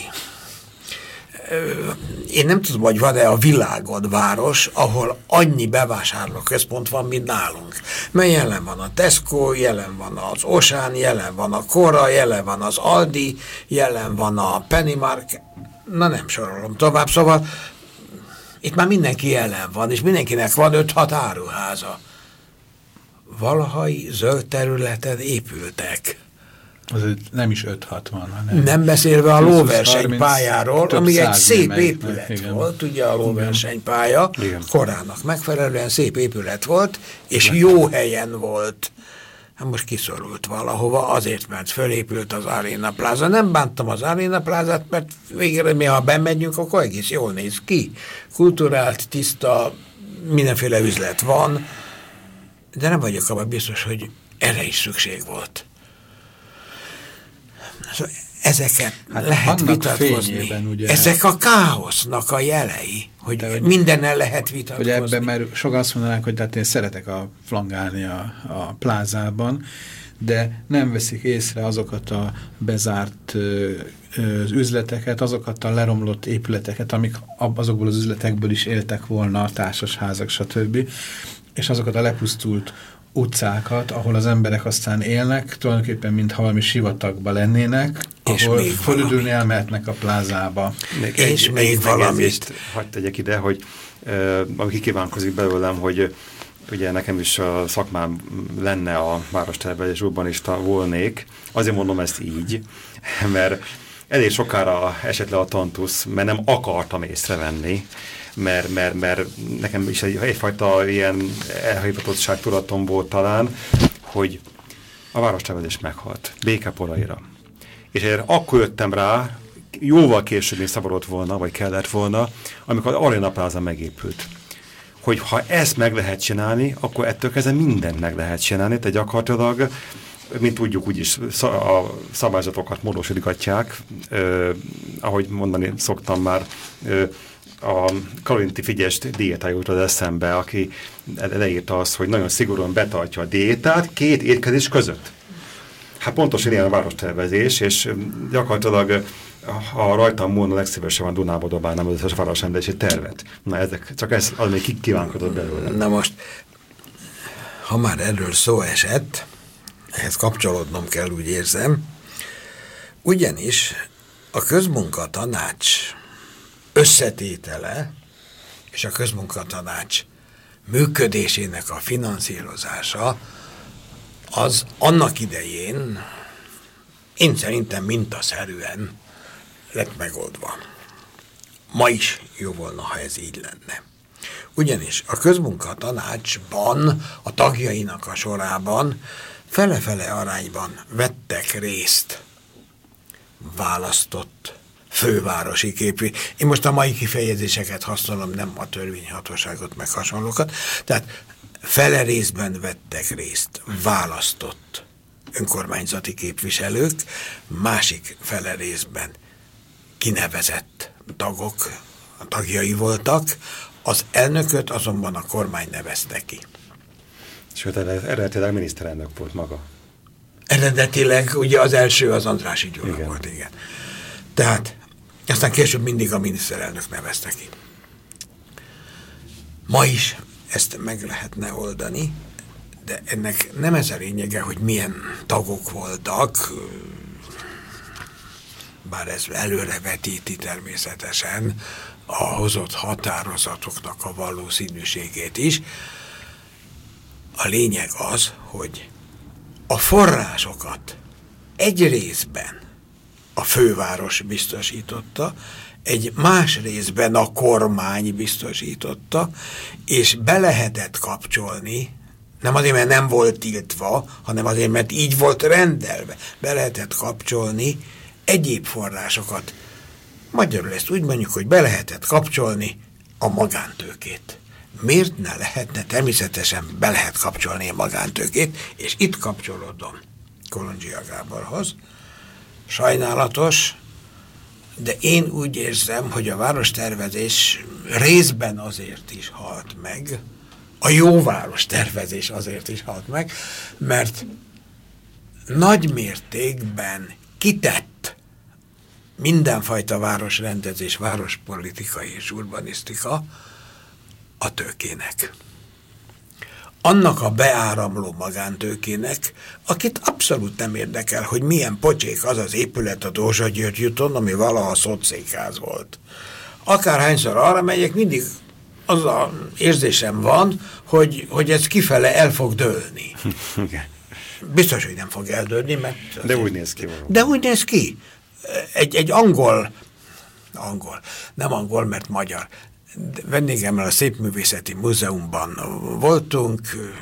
Speaker 3: Én nem tudom, hogy van-e a világon város, ahol annyi bevásárlóközpont van, mint nálunk. Mert jelen van a Tesco, jelen van az Ocean, jelen van a Cora, jelen van az Aldi, jelen van a Pennymarket. Na nem sorolom tovább, szóval itt már mindenki jelen van, és mindenkinek van öt-hat áruháza. Valahai zöld területen épültek.
Speaker 1: Az nem is öt-hat van, hanem...
Speaker 3: Nem beszélve a lóversenypályáról, ami egy szép épület
Speaker 1: meg,
Speaker 3: volt, ugye a lóversenypálya, korának megfelelően szép épület volt, és
Speaker 1: igen.
Speaker 3: Jó helyen volt. Hát most kiszorult valahova, azért, mert fölépült az Arena Plaza. Nem bántam az Arena Plázát, mert végre mi, ha bemegyünk, akkor egész jól néz ki. Kulturált, tiszta, mindenféle üzlet van, de nem vagyok abban biztos, hogy erre is szükség volt. Ezeket hát lehet vitatkozni. Ugye, ezek a káosznak a jelei, hogy, de, hogy mindennel lehet vitatkozni.
Speaker 1: Hogy ebben, mert sokan azt mondanák, hogy tehát én szeretek a flangálni a, a plázában, de nem veszik észre azokat a bezárt ö, ö, üzleteket, azokat a leromlott épületeket, amik azokból az üzletekből is éltek volna, a társasházak, stb. És azokat a lepusztult utcákat, ahol az emberek aztán élnek, tulajdonképpen mintha valami sivatagba lennének, és ahol fölüdülni elmehetnek a plázába.
Speaker 2: Még
Speaker 3: és
Speaker 2: egy,
Speaker 3: még
Speaker 2: egy
Speaker 3: valamit.
Speaker 2: Hadd tegyek ide, hogy uh, ami kikívánkozik belőlem, hogy ugye nekem is a szakmám lenne a várostervezés, urbanista volnék. Azért mondom ezt így, mert elég sokára esett le a tantusz, mert nem akartam észrevenni, mert, mert, mert nekem is egy, egyfajta ilyen elhivatottság tudatom volt talán, hogy a várostervezés meghalt, békeporaira. És én akkor jöttem rá, jóval később még szabadott volna, vagy kellett volna, amikor az Arena Plaza megépült. Hogy ha ezt meg lehet csinálni, akkor ettől kezdve mindent meg lehet csinálni, tehát gyakorlatilag, mint tudjuk, úgyis a szabályzatokat módosítgatják, eh, ahogy mondani szoktam már, eh, a Karolinti Figyest diétája jutott eszembe, aki leírta azt, hogy nagyon szigorúan betartja a diétát két étkezés között. Hát pontosan ilyen a várostervezés, és gyakorlatilag ha rajtam múlna, legszívesebben Dunába dobálnám az összes városrendezési tervet. Na ezek, csak ez az még kívánkodott belőle.
Speaker 3: Na most, ha már erről szó esett, ehhez kapcsolódnom kell, úgy érzem, ugyanis a közmunkatanács összetétele és a közmunkatanács működésének a finanszírozása az annak idején én szerintem mintaszerűen lett megoldva. Ma is jó volna, ha ez így lenne. Ugyanis a közmunkatanácsban, a tagjainak a sorában fele-fele arányban vettek részt választott fővárosi képviselők. Én most a mai kifejezéseket használom, nem a törvényhatóságot, meg hasonlókat. Tehát fele részben vettek részt választott önkormányzati képviselők, másik fele részben kinevezett tagok, tagjai voltak, az elnököt azonban a kormány nevezte ki.
Speaker 2: Sőt, eredetileg miniszterelnök volt maga.
Speaker 3: Eredetileg ugye az első az Andrássy Gyula igen. volt, igen. Tehát aztán később mindig a miniszterelnök nevezte ki. Ma is ezt meg lehetne oldani, de ennek nem ez a lényege, hogy milyen tagok voltak, bár ez előrevetíti természetesen a hozott határozatoknak a valószínűségét is. A lényeg az, hogy a forrásokat egy részben a főváros biztosította, egy más részben a kormány biztosította, és be lehetett kapcsolni, nem azért, mert nem volt tiltva, hanem azért, mert így volt rendelve, be lehetett kapcsolni egyéb forrásokat. Magyarul ezt úgy mondjuk, hogy be lehetett kapcsolni a magántőkét. Miért ne lehetne? Természetesen be lehet kapcsolni a magántőkét, és itt kapcsolódom Kolondzsia Gáborhoz. Sajnálatos, de én úgy érzem, hogy a várostervezés részben azért is halt meg, a jó várostervezés azért is halt meg, mert nagy mértékben kitett mindenfajta városrendezés, várospolitikai és urbanisztika a tőkének. Annak a beáramló magántőkének, akit abszolút nem érdekel, hogy milyen pocsék az az épület a Dózsa György úton, ami valaha szocszékház volt. Akárhányszor arra megyek, mindig az az érzésem van, hogy, hogy ez kifele el fog dőlni. Biztos, hogy nem fog eldőlni, mert...
Speaker 2: De úgy néz ki valóban.
Speaker 3: De úgy néz ki. Egy, egy angol, angol, nem angol, mert magyar, vendégemmel a Szépművészeti Múzeumban voltunk,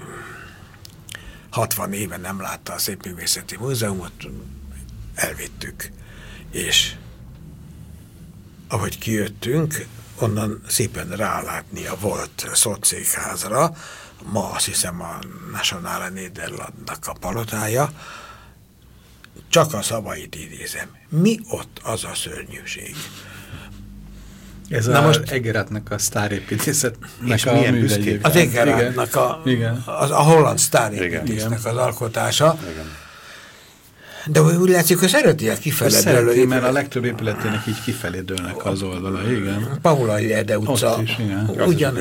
Speaker 3: hatvan éve nem látta a Szépművészeti Múzeumot, elvittük, és ahogy kijöttünk, onnan szépen rálátni a volt szocszékházra, ma azt hiszem a Nationale Nederlandnak a palotája, csak a szavait idézem. Mi ott az a szörnyűség?
Speaker 1: Ez Na a most Egeratnak a sztárépítészetnek a művei.
Speaker 3: Az Egeratnak a, az, a holland sztárépítésznek az alkotása. Igen. De úgy látszik, hogy szereti a kifelé
Speaker 1: dőlő. Mert a legtöbb épületének így kifelé dőlnek az oldala, igen.
Speaker 3: Paulai Erde utca.
Speaker 1: Ott is, igen.
Speaker 3: Ugyan.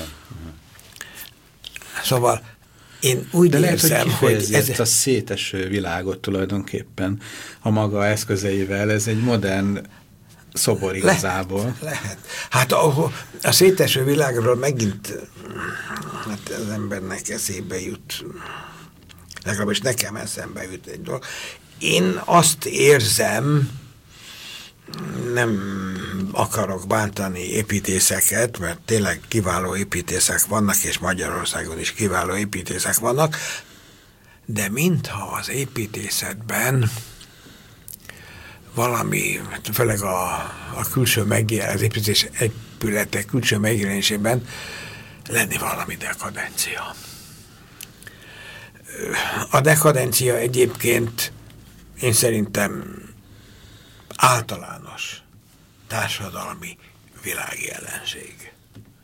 Speaker 3: Szóval én úgy
Speaker 1: De
Speaker 3: érzem,
Speaker 1: lehet, hogy kifejezi
Speaker 3: hogy ez...
Speaker 1: ezt a széteső világot tulajdonképpen a maga eszközeivel. Ez egy modern szobor igazából.
Speaker 3: Lehet, lehet. Hát a, a széteső világról megint hát az embernek eszébe jut, legalábbis nekem eszembe jut egy dolog. Én azt érzem, nem akarok bántani építészeket, mert tényleg kiváló építészek vannak, és Magyarországon is kiváló építészek vannak, de mintha az építészetben valami, főleg a, a külső megjelenés, az építés épületek külső megjelenésében lenni valami dekadencia. A dekadencia egyébként én szerintem általános társadalmi világjelenség.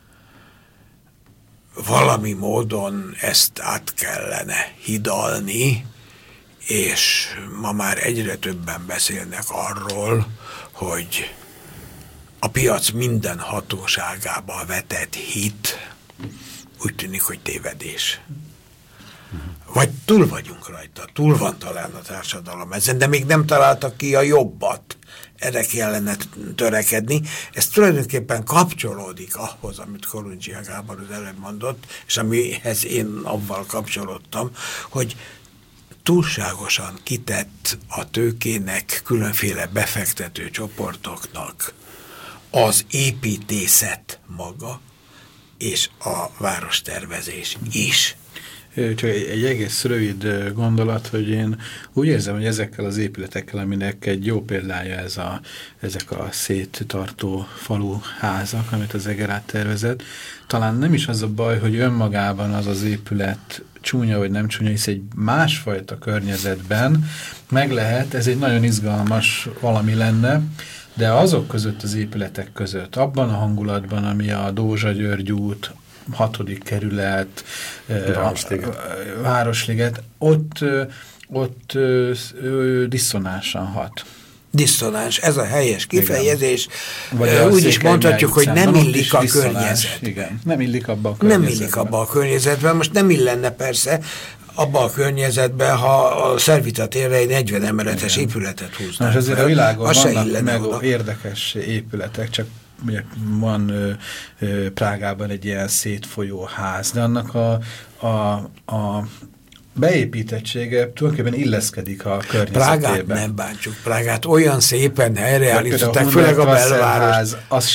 Speaker 3: Valami módon ezt át kellene hidalni, és ma már egyre többen beszélnek arról, hogy a piac minden hatóságába vetett hit úgy tűnik, hogy tévedés. Vagy túl vagyunk rajta, túl van talán a társadalom ezen, de még nem találtak ki a jobbat. Erre kellene törekedni. Ez tulajdonképpen kapcsolódik ahhoz, amit Kolondzsia Gábor az előbb mondott, és amihez én avval kapcsolódtam, hogy túlságosan kitett a tőkének, különféle befektető csoportoknak az építészet maga, és a várostervezés is.
Speaker 1: Csak egy, egy egész rövid gondolat, hogy én úgy érzem, hogy ezekkel az épületekkel, aminek egy jó példája ez a, ezek a széttartó faluházak, amit az Egerát tervezett, talán nem is az a baj, hogy önmagában az az épület csúnya vagy nem csúnya, hisz egy másfajta környezetben meg lehet, ez egy nagyon izgalmas valami lenne, de azok között az épületek között, abban a hangulatban, ami a Dózsa György út, hatodik kerület, Városliget, Városliget ott, ott diszonánsan hat.
Speaker 3: Diszonáns, ez a helyes kifejezés.
Speaker 1: Uh,
Speaker 3: úgy is mondhatjuk, hogy nem illik a környezet.
Speaker 1: Igen, nem illik abba a környezetben.
Speaker 3: Nem illik abba a környezetben. Most nem illenne persze abba a környezetben, ha a Szervita térre egy negyven emeletes igen. épületet húznak.
Speaker 1: Most azért a világon vannak meg oda. Érdekes épületek, csak ugye van ö, ö, Prágában egy ilyen szétfolyó ház, de annak a, a, a beépítettsége tulajdonképpen illeszkedik a környezetébe.
Speaker 3: Prágát nem bántsuk. Prágát olyan szépen helyreállították, főleg a belváros.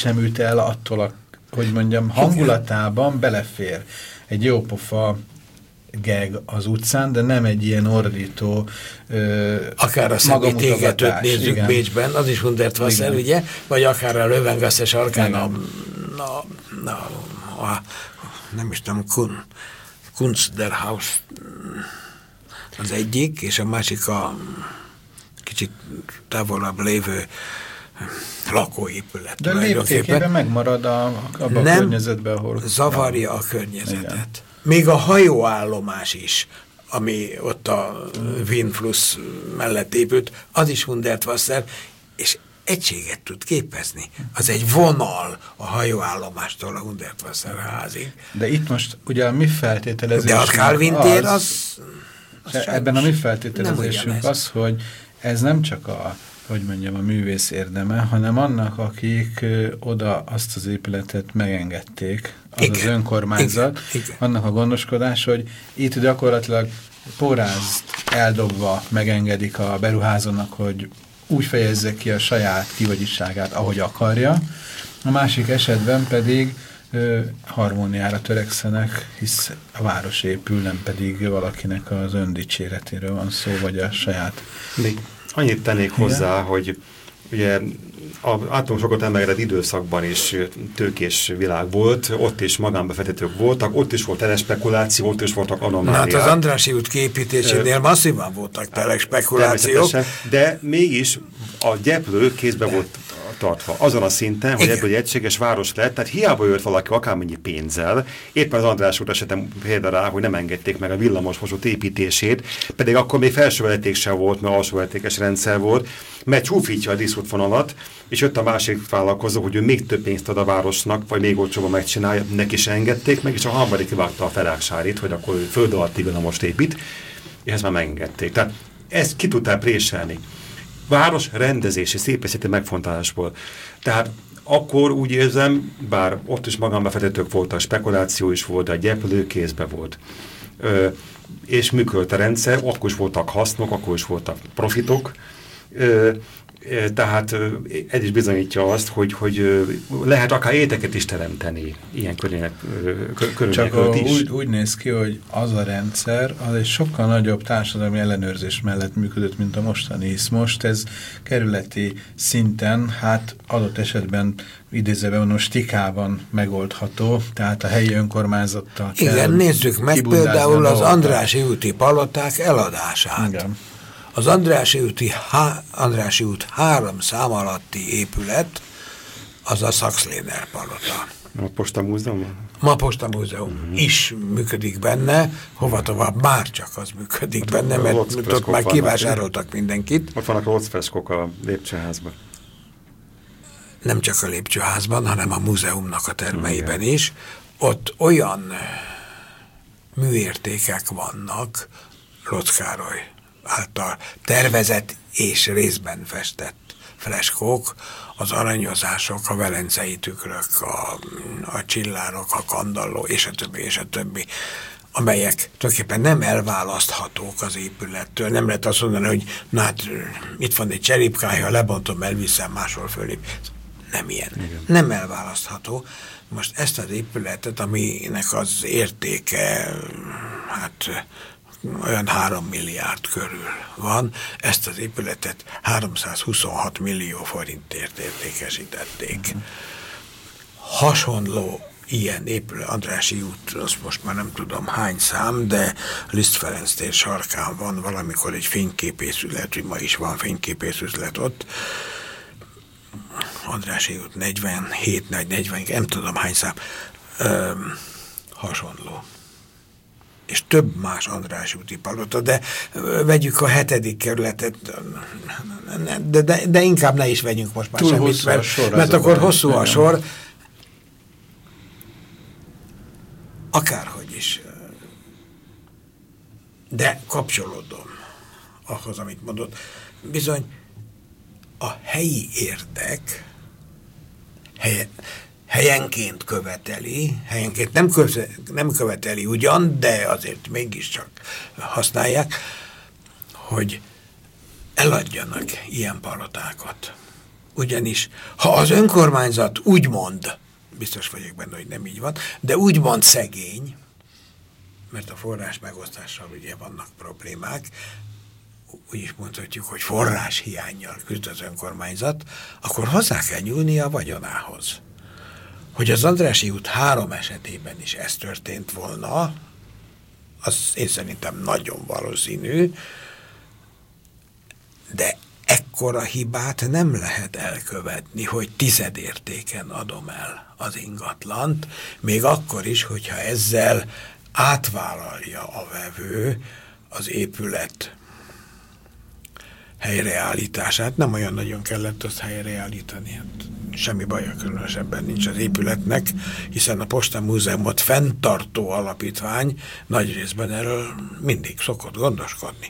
Speaker 3: akár a szemétégetőt nézzük igen. Bécsben, az is Hundertwasser, ugye? Vagy akár a Löwengasse sarkán a, a, a, a nem is tudom, Kun, Kunst der Haus az egyik, és a másik a kicsit távolabb lévő lakóépület.
Speaker 1: De léptékében megmarad a, abban a környezetben, ahol...
Speaker 3: Nem zavarja a környezetet. Igen. Még a hajóállomás is, ami ott a Wienfluss mellett épült, az is Hundertwasser, és egységet tud képezni. Az egy vonal a hajóállomástól a Hundertwasser házig.
Speaker 1: De itt most ugye a mi feltételezésünk
Speaker 3: de a Calvin tér az...
Speaker 1: az, az ebben a mi feltételezésünk az, hogy ez nem csak a hogy mondjam, a művész érdeme, hanem annak, akik ö, oda azt az épületet megengedték, az igen, az önkormányzat, igen, igen. Annak a gondoskodás, hogy itt gyakorlatilag pórázt eldobva megengedik a beruházónak, hogy úgy fejezze ki a saját kivagyiságát, ahogy akarja. A másik esetben pedig ö, harmóniára törekszenek, hisz a város épül, nem pedig valakinek az öndicséretéről van szó, vagy a saját...
Speaker 2: Még annyit tennék hozzá, igen. hogy ugye általában sokat emelkedett időszakban is tőkés világ volt, ott is magánbefektetők voltak, ott is volt telespekuláció, ott is voltak anomáliák.
Speaker 3: Hát az Andrássy út kiépítésénél masszívan voltak telespekulációk.
Speaker 2: De mégis a gyeplő kézbe volt tartva, azon a szinten, hogy ebből egy egységes város lett, tehát hiába jött valaki akármennyi pénzzel, éppen az András úr esetem példa rá, hogy nem engedték meg a villamosvasút építését, pedig akkor még felsővezeték sem volt, mert alsóvezetékes rendszer volt, mert csúfítja a díszútvonalat, és jött a másik vállalkozó, hogy ő még több pénzt ad a városnak, vagy még olcsóban megcsinálja, neki se engedték meg, és a harmadik kivágta a Feráksárit, hogy akkor ő föld alatti villamost épít, és ezt már megengedték. Tehát ezt ki tudták préselni. Város rendezési, szépészeti megfontolásból. Tehát akkor úgy érzem, bár ott is magánbefektetők voltak, spekuláció is volt, de a gyeplő kézbe volt. Ö, és működött a rendszer, akkor is voltak hasznok, akkor is voltak profitok. Ö, Tehát ez is bizonyítja azt, hogy, hogy lehet akár éteket is teremteni ilyen körülmények
Speaker 1: között is. Úgy, úgy néz ki, hogy az a rendszer az egy sokkal nagyobb társadalmi ellenőrzés mellett működött, mint a mostani, hisz most ez kerületi szinten, hát adott esetben idézőben mondom, stikában megoldható, tehát a helyi önkormányzattal kell.
Speaker 3: Igen, nézzük meg például az Andrássy úti paloták eladását. Igen. Az Andrássy úti, há, Andrássy út három szám alatti épület, az a Sachs-Lehner palota.
Speaker 2: A Postamúzeum?
Speaker 3: Ma Postamúzeum uh-huh. is működik benne, hova tovább már csak az működik ott benne, mert ott már kivásároltak mindenkit.
Speaker 2: Ott vannak a locfreskok a lépcsőházban.
Speaker 3: Nem csak a lépcsőházban, hanem a múzeumnak a termeiben uh-huh. is. Ott olyan műértékek vannak, Lotz Károly által tervezett és részben festett freskók, az aranyozások, a velencei tükrök, a, a csillárok, a kandalló, és a többi, és a többi, amelyek tulajdonképpen nem elválaszthatók az épülettől. Nem lehet azt mondani, hogy na hát itt van egy cserépkája, lebontom, elviszem, máshol fölép. Nem ilyen. Igen. Nem elválasztható. Most ezt az épületet, aminek az értéke, hát olyan három milliárd körül van, ezt az épületet háromszázhuszonhat millió forintért értékesítették. Uh-huh. Hasonló ilyen épület, Andrássy út, azt most már nem tudom hány szám, de Liszt Ferenc tér sarkán van valamikor egy fényképészület, hogy ma is van fényképészület ott. Andrássy út negyvenhét, negyven, nem tudom hány szám. Öm, hasonló. és több más András úti palota, de vegyük a hetedik kerületet, de, de, de inkább ne is vegyünk most már
Speaker 1: Túl
Speaker 3: semmit, mert,
Speaker 1: sor,
Speaker 3: mert akkor hosszú a sor.
Speaker 1: Nem.
Speaker 3: Akárhogy is. De kapcsolódom ahhoz, amit mondott. Bizony a helyi érdek helye, helyenként követeli, helyenként nem, köve, nem követeli ugyan, de azért mégiscsak használják, hogy eladjanak ilyen palotákat. Ugyanis, ha az önkormányzat úgymond, biztos vagyok benne, hogy nem így van, de úgymond szegény, mert a forrás megosztással ugye vannak problémák, úgy is mondhatjuk, hogy forrás hiánnyal küzd az önkormányzat, akkor hozzá kell nyúlni a vagyonához. Hogy az Andrássy út három esetében is ez történt volna, az én szerintem nagyon valószínű, de ekkora hibát nem lehet elkövetni, hogy tizedértéken adom el az ingatlant, még akkor is, hogyha ezzel átvállalja a vevő az épület helyreállítását. Nem olyan nagyon kellett azt helyreállítani. Hát semmi baja különösebben nincs az épületnek, hiszen a Posta Múzeumot fenntartó alapítvány nagy részben erről mindig szokott gondoskodni.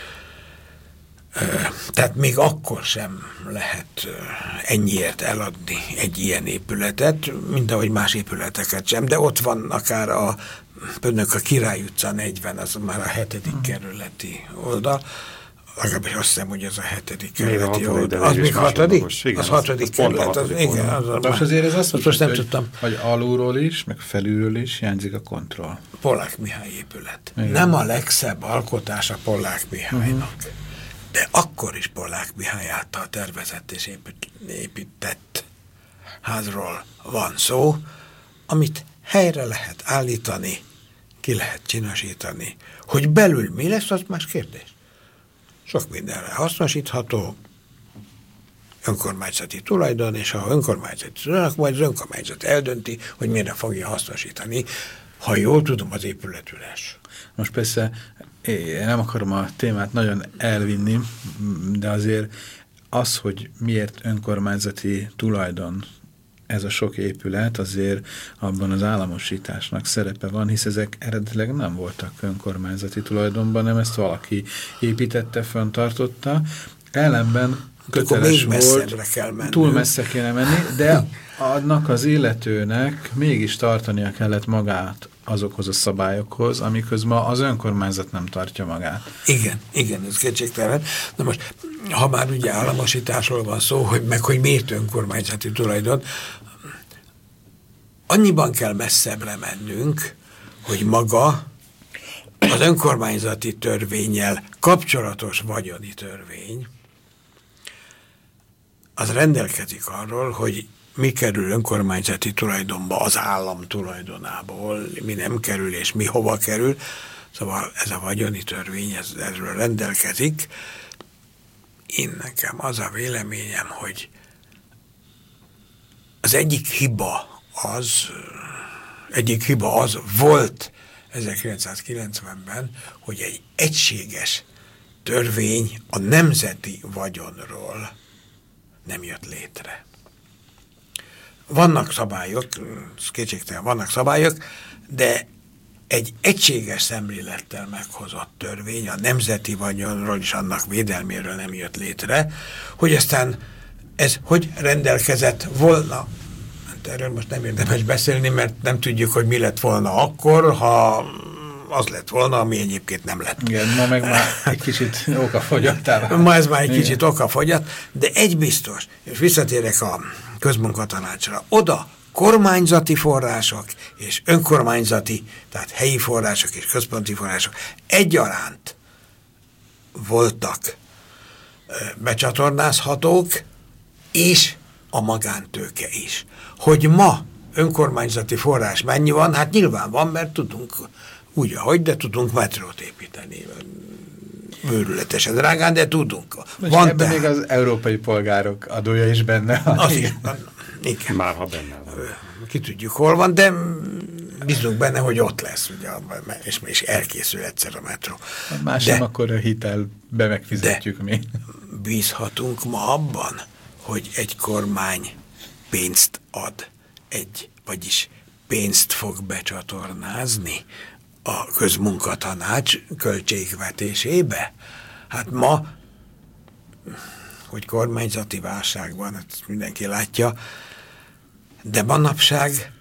Speaker 3: Tehát még akkor sem lehet ennyiért eladni egy ilyen épületet, mint ahogy más épületeket sem, de ott van akár a Pönnök a Király utca negyven, az már a hetedik hmm. kerületi oldal, legalábbis azt hiszem, hogy ez a hetedik kerületi oldal. Az még hatodik? Az hatodik kerület. Az, igen, az, az
Speaker 1: most azért ez azt
Speaker 3: most nem
Speaker 1: hogy,
Speaker 3: tudtam.
Speaker 1: Hogy alulról is, meg felülről is hiányzik a kontroll.
Speaker 3: Pollák Mihály épület.
Speaker 1: Igen.
Speaker 3: Nem a legszebb alkotás a Pollák Mihálynak. Uh-huh. De akkor is Pollák Mihály által tervezett és épített házról van szó, amit helyre lehet állítani, ki lehet csinosítani. Hogy belül mi lesz, az más kérdés. Sok mindenre hasznosítható, önkormányzati tulajdon, és ha önkormányzati tulajdon, majd az önkormányzat eldönti, hogy mire fogja hasznosítani. Ha jól tudom, az épület üres.
Speaker 1: Most persze én nem akarom a témát nagyon elvinni, de azért az, hogy miért önkormányzati tulajdon ez a sok épület, azért abban az államosításnak szerepe van, hisz ezek eredetileg nem voltak önkormányzati tulajdonban, nem ezt valaki építette, fenntartotta. Ellenben köteles volt, túl messze kéne menni, de annak az illetőnek mégis tartania kellett magát azokhoz a szabályokhoz, amikhoz ma az önkormányzat nem tartja magát.
Speaker 3: Igen, igen, ez kétségtelen. Na most, ha már ugye államosításról van szó, hogy meg hogy miért önkormányzati tulajdon, annyiban kell messzebbre mennünk, hogy maga az önkormányzati törvénnyel kapcsolatos vagyoni törvény, az rendelkezik arról, hogy mi kerül önkormányzati tulajdonba az állam tulajdonából, mi nem kerül és mi hova kerül. Szóval ez a vagyoni törvény, ez, erről rendelkezik. Én nekem az a véleményem, hogy az egyik hiba az, egyik hiba az volt ezerkilencszázkilencvenben, hogy egy egységes törvény a nemzeti vagyonról nem jött létre. Vannak szabályok, kétségtelen vannak szabályok, de egy egységes szemlélettel meghozott törvény a nemzeti vagyonról és annak védelméről nem jött létre, hogy aztán ez hogy rendelkezett volna. Erről most nem érdemes beszélni, mert nem tudjuk, hogy mi lett volna akkor, ha az lett volna, ami egyébként nem lett.
Speaker 1: Igen, ma meg már egy kicsit okafogyattál.
Speaker 3: Ma ez már egy Igen. kicsit okafogyat, de egy biztos, és visszatérek a közmunkatanácsra, oda kormányzati források és önkormányzati, tehát helyi források és központi források egyaránt voltak becsatornázhatók, és a magántőke is. Hogy ma önkormányzati forrás mennyi van, hát nyilván van, mert tudunk úgy, ahogy, de tudunk metrót építeni. Őrületesen drágán, de tudunk.
Speaker 1: Van ebben tehát még az európai polgárok adója is benne.
Speaker 3: Az is, igen.
Speaker 2: Már ha benne van.
Speaker 3: Ki tudjuk, hol van, de bízunk benne, hogy ott lesz, ugye, és, és elkészül egyszer a metró.
Speaker 1: Más
Speaker 3: de,
Speaker 1: nem, akkor a hitelbe megfizetjük mi.
Speaker 3: Bízhatunk ma abban, hogy egy kormány pénzt ad, egy, vagyis pénzt fog becsatornázni a közmunkatanács költségvetésébe? Hát ma, hogy kormányzati válság van, ezt mindenki látja, de manapság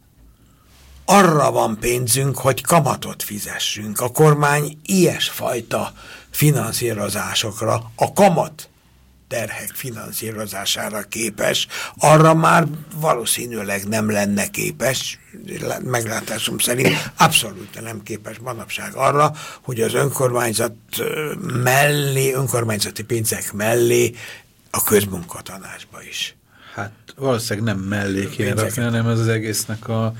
Speaker 3: arra van pénzünk, hogy kamatot fizessünk. A kormány ilyesfajta finanszírozásokra, a kamat terhek finanszírozására képes, arra már valószínűleg nem lenne képes, meglátásom szerint abszolút nem képes manapság arra, hogy az önkormányzat mellé, önkormányzati pénzek mellé a közmunkatanácsba is.
Speaker 1: Hát valószínűleg nem mellé kéne rakni, hanem az, az egésznek a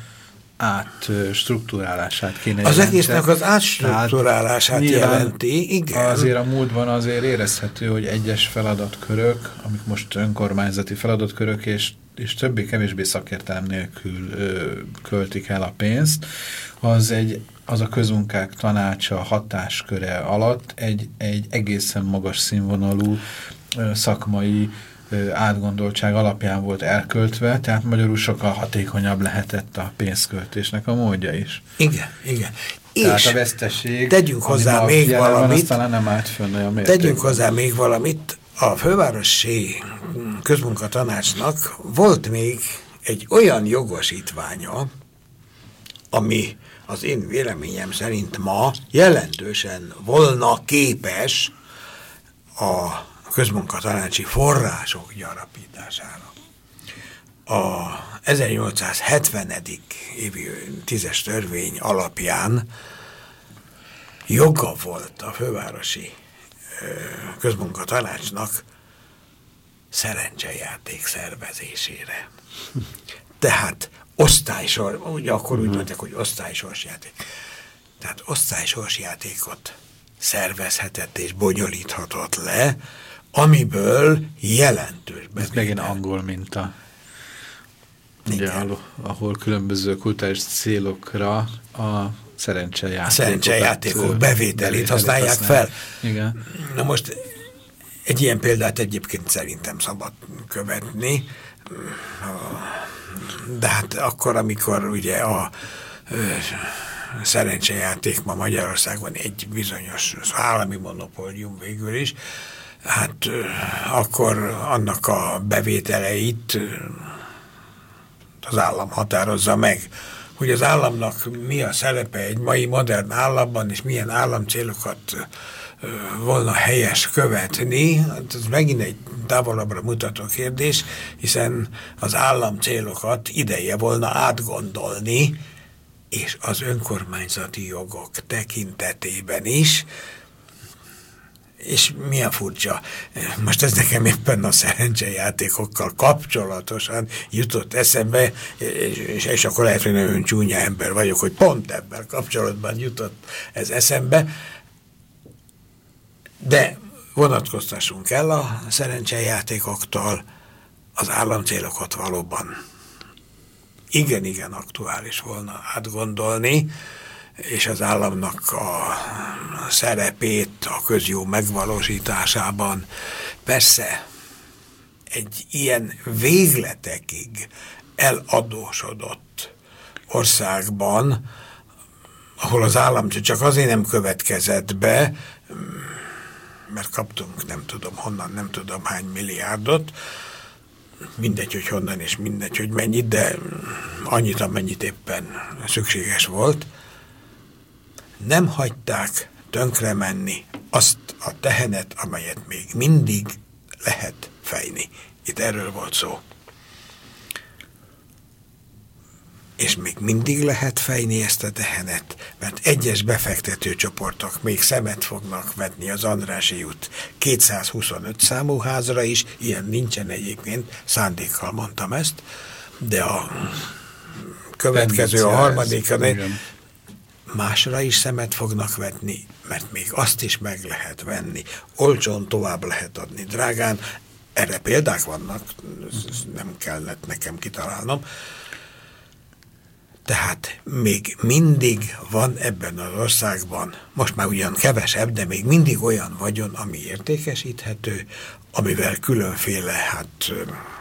Speaker 1: átstruktúrálását kéne
Speaker 3: Az
Speaker 1: jelentse.
Speaker 3: egésznek az átstruktúrálását jelenti, igen.
Speaker 1: Azért a múltban azért érezhető, hogy egyes feladatkörök, amik most önkormányzati feladatkörök, és, és többé-kevésbé szakértelem nélkül ö, költik el a pénzt, az, egy, az a közmunkák tanácsa hatásköre alatt egy, egy egészen magas színvonalú ö, szakmai átgondoltság alapján volt elköltve, tehát magyarul sokkal hatékonyabb lehetett a pénzköltésnek a módja is.
Speaker 3: Igen, igen.
Speaker 1: Tehát
Speaker 3: és
Speaker 1: a veszteség,
Speaker 3: tegyünk hozzá még valamit,
Speaker 1: talán nem állt fönn olyan mértékben.
Speaker 3: Tegyünk hozzá még valamit, a fővárosi közmunkatanácsnak volt még egy olyan jogosítványa, ami az én véleményem szerint ma jelentősen volna képes a közmunkatanácsi források gyarapítására. A ezernyolcszázhetvenedik évi tízes törvény alapján joga volt a fővárosi közmunkatanácsnak szerencsejáték szervezésére. Tehát osztálysor, ugye akkor úgy mondták, hogy osztálysorsjáték. Tehát osztálysorsjátékot szervezhetett és bonyolíthatott le, amiből jelentős bevétel.
Speaker 1: Ez megint angol minta. Ugye, ahol, ahol különböző kulturális célokra a szerencsejátékok,
Speaker 3: a szerencsejátékok bevételét használják fel.
Speaker 1: Igen.
Speaker 3: Na most egy ilyen példát egyébként szerintem szabad követni, de hát akkor, amikor ugye a szerencsejáték ma Magyarországon egy bizonyos állami monopólium végül is, hát akkor annak a bevételeit az állam határozza meg. Hogy az államnak mi a szerepe egy mai modern államban, és milyen államcélokat volna helyes követni, hát ez megint egy távolabbra mutató kérdés, hiszen az államcélokat ideje volna átgondolni, és az önkormányzati jogok tekintetében is. És milyen furcsa, most ez nekem éppen a szerencsejátékokkal kapcsolatosan jutott eszembe, és, és akkor lehet, hogy nagyon csúnya ember vagyok, hogy pont ebben kapcsolatban jutott ez eszembe, de vonatkoztassunk el a szerencsejátékoktól, az államcélokat valóban igen-igen aktuális volna átgondolni, és az államnak a szerepét a közjó megvalósításában. Persze egy ilyen végletekig eladósodott országban, ahol az állam csak azért nem következett be, mert kaptunk nem tudom honnan, nem tudom hány milliárdot, mindegy, hogy honnan és mindegy, hogy mennyit, de annyit, amennyit éppen szükséges volt, nem hagyták tönkre menni azt a tehenet, amelyet még mindig lehet fejni. Itt erről volt szó. És még mindig lehet fejni ezt a tehenet, mert egyes befektető csoportok még szemet fognak vetni az Andrássy út kétszázhuszonöt számú házra is, ilyen nincsen egyébként, szándékkal mondtam ezt, de a következő, a harmadik, másra is szemet fognak vetni, mert még azt is meg lehet venni. Olcsón tovább lehet adni drágán. Erre példák vannak, nem kellett nekem kitalálnom. Tehát még mindig van ebben az országban, most már ugyan kevesebb, de még mindig olyan vagyon, ami értékesíthető, amivel különféle, hát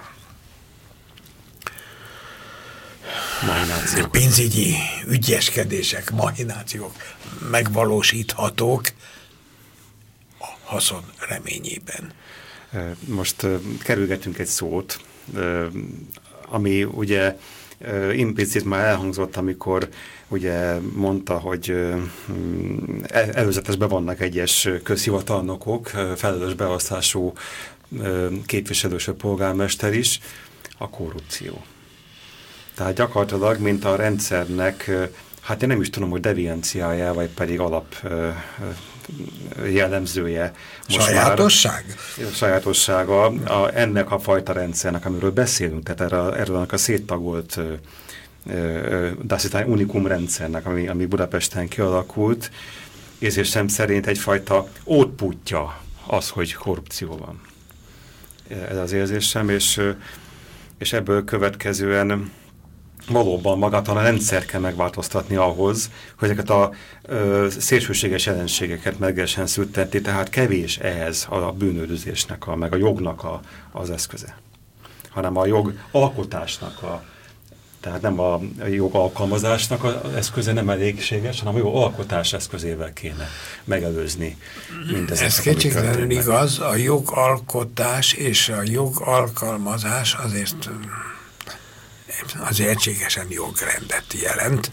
Speaker 2: mahinációk.
Speaker 3: pénzügyi ügyeskedések, mahinációk megvalósíthatók a haszon reményében.
Speaker 2: Most kerülgetünk egy szót, ami ugye implicit már elhangzott, amikor ugye mondta, hogy előzetesben vannak egyes közhivatalnokok, felelős beosztású képviselős polgármester is, a korrupció. Tehát gyakorlatilag, mint a rendszernek, hát én nem is tudom, hogy devianciája, vagy pedig alap jellemzője. Most
Speaker 3: Sajátosság?
Speaker 2: Már, sajátossága a, ennek a fajta rendszernek, amiről beszélünk, tehát erről, erről a széttagolt Dacitány unikum rendszernek, ami, ami Budapesten kialakult, érzésem szerint egyfajta outputja az, hogy korrupció van. Ez az érzésem, és, és ebből következően valóban magát a rendszer kell megváltoztatni ahhoz, hogy ezeket a ö, szélsőséges jelenségeket meg lehessen szüntetni, tehát kevés ehhez a bűnöldözésnek, a, meg a jognak a, az eszköze, hanem a jog alkotásnak, a, tehát nem a jog alkalmazásnak az eszköze nem elégséges, hanem a jog alkotás eszközével kéne megelőzni mindezeket.
Speaker 3: Ez kétségtelenül igaz, a jogalkotás és a jogalkalmazás azért az egységesen jogrendet jelent.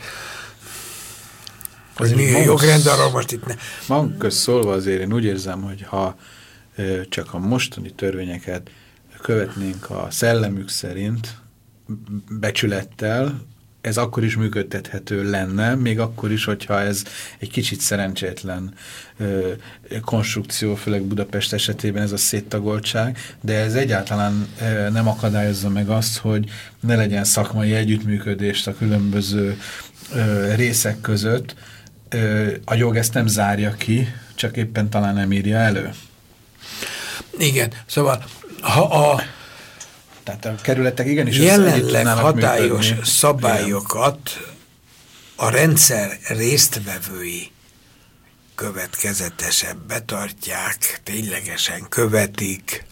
Speaker 3: Az mi a jogrend, arra most itt ne...
Speaker 1: Magunk közt szólva azért én úgy érzem, hogy ha ö, csak a mostani törvényeket követnénk a szellemük szerint becsülettel, ez akkor is működtethető lenne, még akkor is, hogyha ez egy kicsit szerencsétlen ö, konstrukció, főleg Budapest esetében ez a széttagoltság, de ez egyáltalán ö, nem akadályozza meg azt, hogy ne legyen szakmai együttműködést a különböző ö, részek között. Ö, a jog ezt nem zárja ki, csak éppen talán nem írja elő.
Speaker 3: Igen, szóval ha a
Speaker 1: Tehát a kerületek igenis
Speaker 3: jelenleg hatályos működni. szabályokat a rendszer résztvevői következetesen betartják, ténylegesen követik,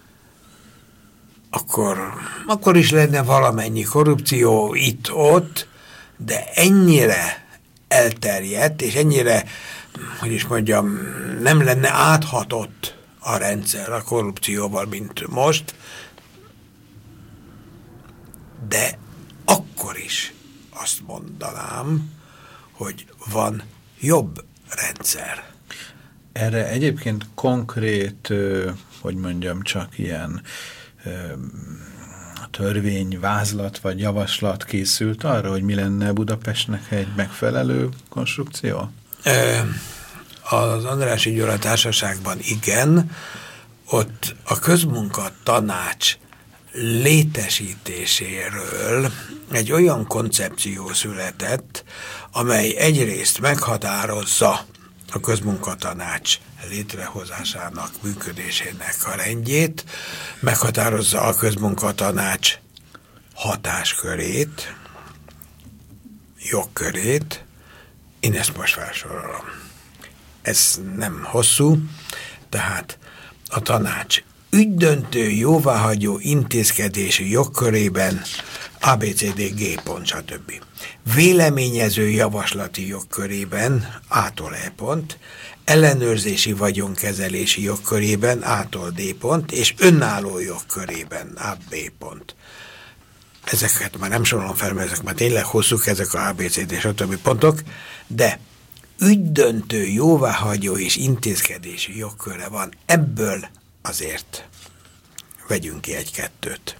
Speaker 3: akkor, akkor is lenne valamennyi korrupció itt-ott, de ennyire elterjedt, és ennyire, hogy is mondjam, nem lenne áthatott a rendszer a korrupcióval, mint most, de akkor is azt mondanám, hogy van jobb rendszer.
Speaker 1: Erre egyébként konkrét, hogy mondjam, csak ilyen törvényvázlat vagy javaslat készült arra, hogy mi lenne Budapestnek egy megfelelő konstrukció?
Speaker 3: Az Andrássy Gyula Társaságban igen, ott a közmunka tanács létesítéséről egy olyan koncepció született, amely egyrészt meghatározza a közmunkatanács létrehozásának, működésének a rendjét, meghatározza a közmunkatanács hatáskörét, jogkörét, én ezt most felsorolom. Ez nem hosszú, tehát a tanács ügydöntő, jóváhagyó intézkedési jogkörében A B C D G pont, stb. Véleményező javaslati jogkörében A-tól E pont, ellenőrzési vagyonkezelési jogkörében A-tól D pont, és önálló jogkörében A B pont. Ezeket már nem sorolom fel, mert ezek már tényleg hosszúk, ezek a A B C D stb. Pontok, de ügydöntő, jóváhagyó és intézkedési jogköre van. Ebből azért vegyünk ki egy-kettőt.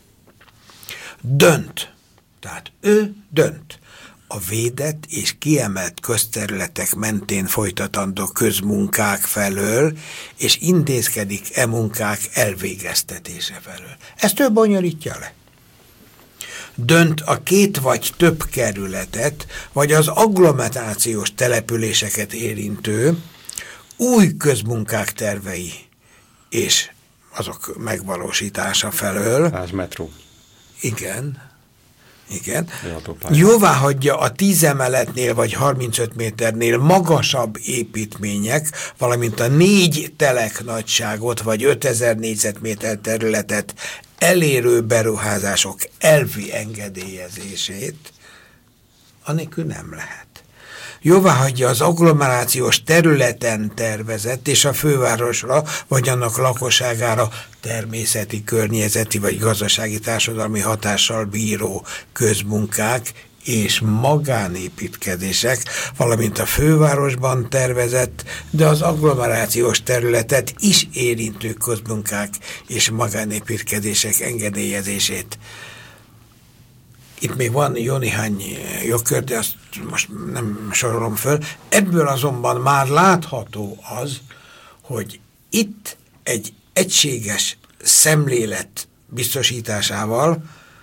Speaker 3: Dönt. Tehát ő dönt. A védett és kiemelt közterületek mentén folytatandó közmunkák felől, és intézkedik e munkák elvégeztetése felől. Ezt ő bonyolítja le. Dönt a két vagy több kerületet, vagy az agglomerációs településeket érintő új közmunkák tervei és azok megvalósítása felől.
Speaker 2: Az metró.
Speaker 3: Igen. Igen. Jóvá hagyja a tíz emeletnél vagy harmincöt méternél magasabb építmények, valamint a négy telek nagyságot vagy ötezer négyzetméter területet elérő beruházások elvi engedélyezését, anélkül nem lehet. Jóváhagyja az agglomerációs területen tervezett és a fővárosra vagy annak lakosságára természeti, környezeti vagy gazdasági társadalmi hatással bíró közmunkák és magánépítkezések, valamint a fővárosban tervezett, de az agglomerációs területet is érintő közmunkák és magánépítkezések engedélyezését. Itt még van jó néhány jogkör, de azt most nem sorolom föl. Ebből azonban már látható az, hogy itt egy egységes szemlélet biztosításával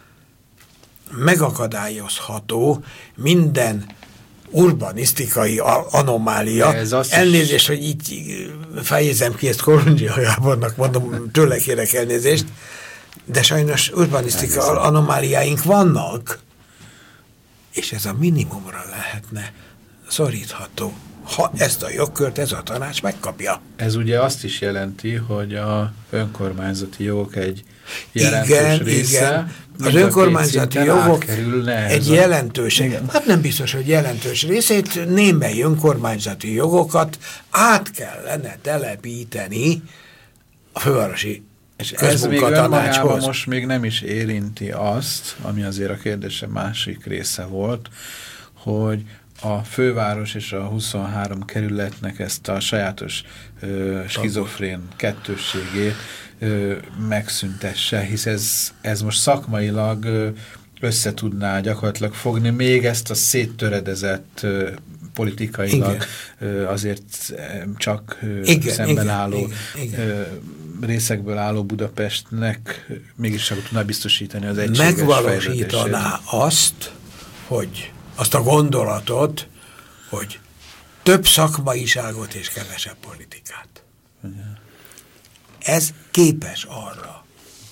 Speaker 3: megakadályozható minden urbanisztikai anomália. Elnézést, is... hogy így fejezem ki ezt Kolundzsia Gábornak, mondom, tőle kérek elnézést, de sajnos urbanisztika anomáliáink vannak, és ez a minimumra lehetne szorítható, ha ezt a jogkört ez a tanács megkapja.
Speaker 1: Ez ugye azt is jelenti, hogy a önkormányzati jogok egy jelentős
Speaker 3: igen,
Speaker 1: része,
Speaker 3: igen. Az önkormányzati jogok egy
Speaker 1: a...
Speaker 3: jelentős, igen. Hát nem biztos, hogy jelentős részét, némely önkormányzati jogokat át kellene telepíteni a fővárosi
Speaker 1: és ez még önmagában most még nem is érinti azt, ami azért a kérdése másik része volt, hogy a főváros és a huszonhárom kerületnek ezt a sajátos ö, skizofrén kettősségét ö, megszüntesse, hisz ez, ez most szakmailag ö, összetudná gyakorlatilag fogni még ezt a széttöredezett ö, politikailag ö, azért csak ö, igen, szemben igen, álló igen, igen. Ö, részekből álló Budapestnek mégis csak tudná biztosítani az egységes
Speaker 3: megvalósítaná azt, hogy azt a gondolatot, hogy több szakmaiságot és kevesebb politikát. Igen. Ez képes arra.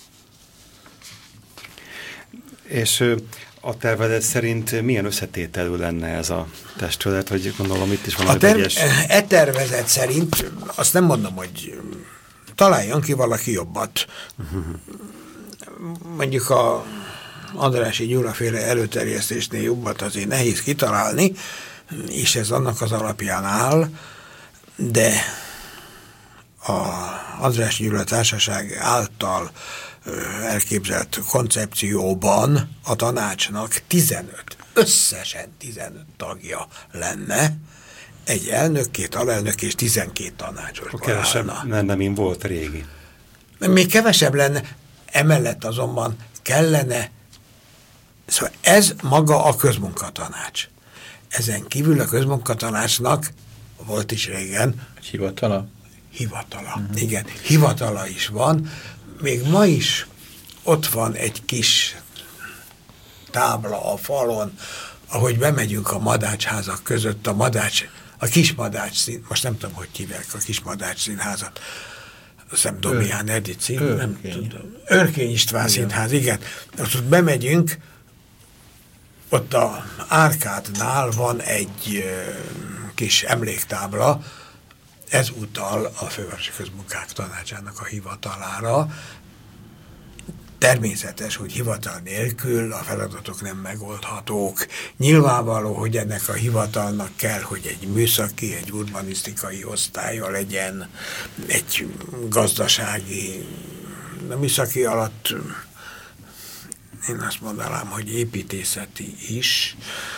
Speaker 2: És a tervezet szerint milyen összetételű lenne ez a testület, hogy gondolom itt is van
Speaker 3: a ter vegyes... E tervezet szerint azt nem mondom, hogy találjon ki valaki jobbat. Uh-huh. Mondjuk a Andrássy Gyulaféle előterjesztésnél jobbat azért nehéz kitalálni, és ez annak az alapján áll, de a Andrássy Gyula Társaság által elképzelt koncepcióban a tanácsnak tizenöt, összesen tizenöt tagja lenne, egy elnök, két alelnök és tizenkét tanácsosban
Speaker 2: kevesebb lenne, mint volt régi.
Speaker 3: Még kevesebb lenne, emellett azonban kellene, szóval ez maga a közmunkatanács. Ezen kívül a közmunkatanácsnak volt is régen.
Speaker 1: Hivatala?
Speaker 3: Hivatala, uh-huh. igen. Hivatala is van. Még ma is ott van egy kis tábla a falon, ahogy bemegyünk a madácsházak között, a madács, a Kismadács szín, most nem tudom, hogy hívják a Kismadács színházat, azt nem Domián Edith szín, nem tudom. Örkény István igen. Színház, igen. Ott bemegyünk, ott a árkádnál van egy ö, kis emléktábla, ez utal a Fővárosi Közmunkák Tanácsának a hivatalára. Természetes, hogy hivatal nélkül a feladatok nem megoldhatók. Nyilvánvaló, hogy ennek a hivatalnak kell, hogy egy műszaki, egy urbanisztikai osztálya legyen, egy gazdasági, a műszaki alatt én azt mondanám, hogy építészeti is,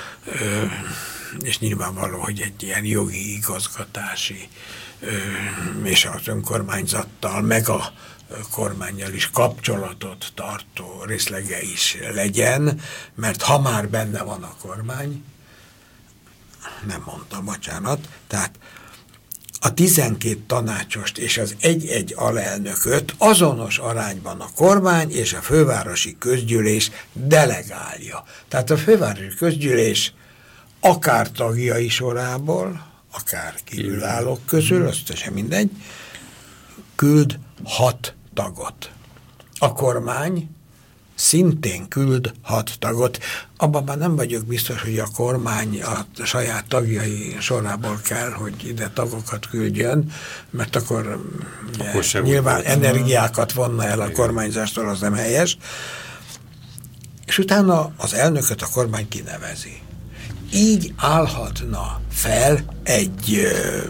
Speaker 3: és nyilvánvaló, hogy egy ilyen jogi, igazgatási és az önkormányzattal, meg a kormánnyal is kapcsolatot tartó részlege is legyen, mert ha már benne van a kormány, nem mondtam, bocsánat, tehát a tizenkét tanácsost és az egy-egy alelnököt azonos arányban a kormány és a fővárosi közgyűlés delegálja. Tehát a fővárosi közgyűlés akár tagjai sorából, akár kívülállók közül, azt sem mindegy, küld hat tagot. A kormány szintén küld hat tagot. Abban már nem vagyok biztos, hogy a kormány a saját tagjai sorából kell, hogy ide tagokat küldjön, mert akkor, akkor ugye, nyilván úgy energiákat vonna el a kormányzástól, az nem helyes. És utána az elnököt a kormány kinevezi. Így állhatna fel egy,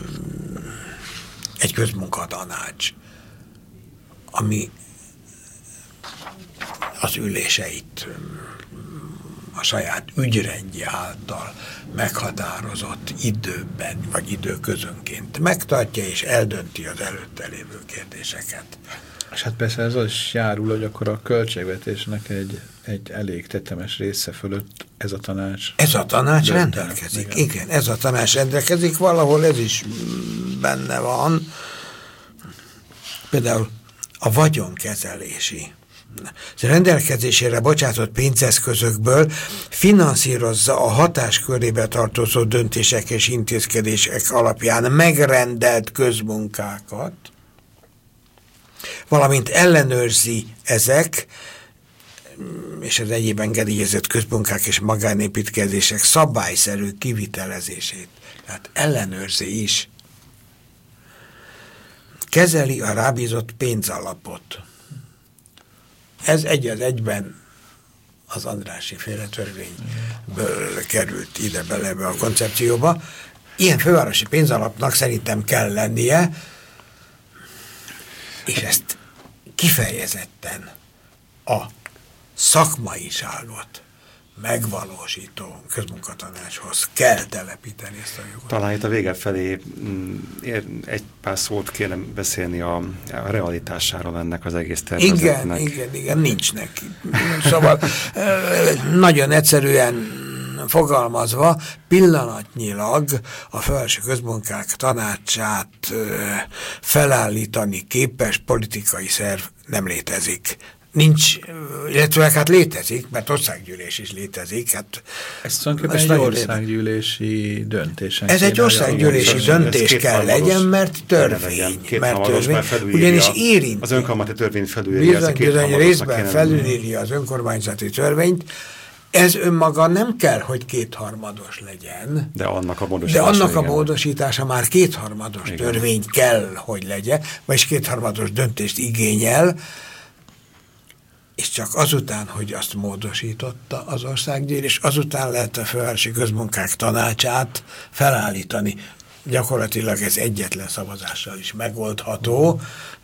Speaker 3: egy közmunkatanács, ami az üléseit a saját ügyrendje által meghatározott időben, vagy időközönként megtartja és eldönti az előtte lévő kérdéseket.
Speaker 1: És hát persze ez az is járul, hogy akkor a költségvetésnek egy, egy elég tetemes része fölött ez a tanács...
Speaker 3: Ez a tanács rendelkezik, igen. igen, ez a tanács rendelkezik, valahol ez is benne van. Például a vagyonkezelési rendelkezésére bocsátott pénzeszközökből finanszírozza a hatáskörébe tartozó döntések és intézkedések alapján megrendelt közmunkákat, valamint ellenőrzi ezek és az egyéb engedélyezett közmunkák és magánépítkezések szabályszerű kivitelezését. Tehát ellenőrzi is. Kezeli a rábízott pénzalapot. Ez egy az egyben az Andrássy féle törvényből került ide bele ebbe a koncepcióba. Ilyen fővárosi pénzalapnak szerintem kell lennie, és ezt kifejezetten a szakmaiságot megvalósító közmunkatanácshoz kell telepíteni ezt a jogot.
Speaker 2: Talán itt a vége felé egy pár szót kéne beszélni a, a realitásáról ennek az egész tervezetnek.
Speaker 3: Igen, igen, igen, nincs neki. Szóval nagyon egyszerűen fogalmazva, pillanatnyilag a felső közmunkák tanácsát felállítani képes politikai szerv nem létezik. Nincs, illetve hát létezik, mert országgyűlés is létezik. Hát
Speaker 1: ez tulajdonképpen egy országgyűlési döntés.
Speaker 3: Ez egy országgyűlési döntés kell legyen, mert törvény. Mert törvény. Ugyanis érint.
Speaker 2: Az önkormányzati törvényt felülírja.
Speaker 3: Bizony, bizony részben felülírja az önkormányzati törvényt. Ez önmaga nem kell, hogy kétharmados legyen.
Speaker 2: De annak a módosítása,
Speaker 3: de annak a módosítása már kétharmados igen. törvény kell, hogy legyen, vagyis kétharmados döntést igényel, és csak azután, hogy azt módosította az országgyűlés, azután lehet a fővárosi közmunkák tanácsát felállítani. Gyakorlatilag ez egyetlen szavazással is megoldható.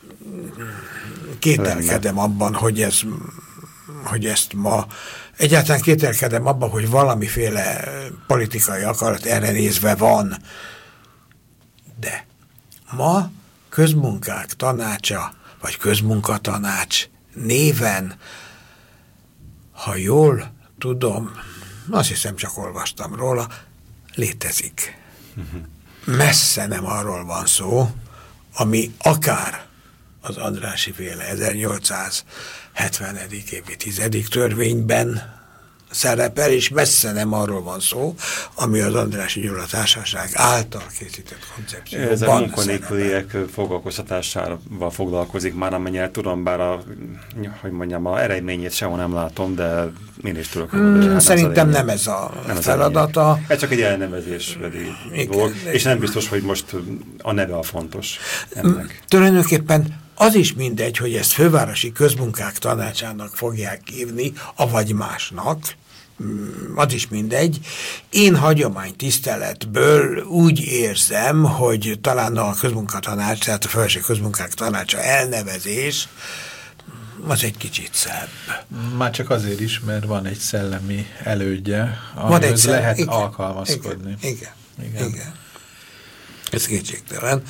Speaker 3: Kételkedem abban, hogy ez, hogy ezt ma, egyáltalán kételkedem abban, hogy valamiféle politikai akarat erre nézve van. De ma közmunkák tanácsa, vagy közmunkatanács néven, ha jól tudom, azt hiszem csak olvastam róla, létezik. Uh-huh. Messze nem arról van szó, ami akár az Andrássy féle ezernyolcszázhetvenedik évi tizedik törvényben szerepel, és messze nem arról van szó, ami az Andrássy Gyula Társaság által készített koncepcióban
Speaker 2: ez a munkanélküliek foglalkoztatásával foglalkozik már, amennyire tudom, bár a, hogy mondjam, a eredményét sehol nem látom, de én is tudok.
Speaker 3: Hmm, hát szerintem nem ez a nem feladata.
Speaker 2: Ez csak egy elnevezés dolog, és nem biztos, hogy most a neve a fontos ennek.
Speaker 3: Tulajdonképpen az is mindegy, hogy ezt fővárosi közmunkák tanácsának fogják hívni, avagy másnak, az is mindegy. Én hagyománytiszteletből úgy érzem, hogy talán a közmunkatanács, tehát a felső közmunkák tanácsa elnevezés, az egy kicsit szebb.
Speaker 1: Már csak azért is, mert van egy szellemi elődje, amihez lehet igen, alkalmazkodni.
Speaker 3: Igen, igen, igen. igen. Ez kétségtelen.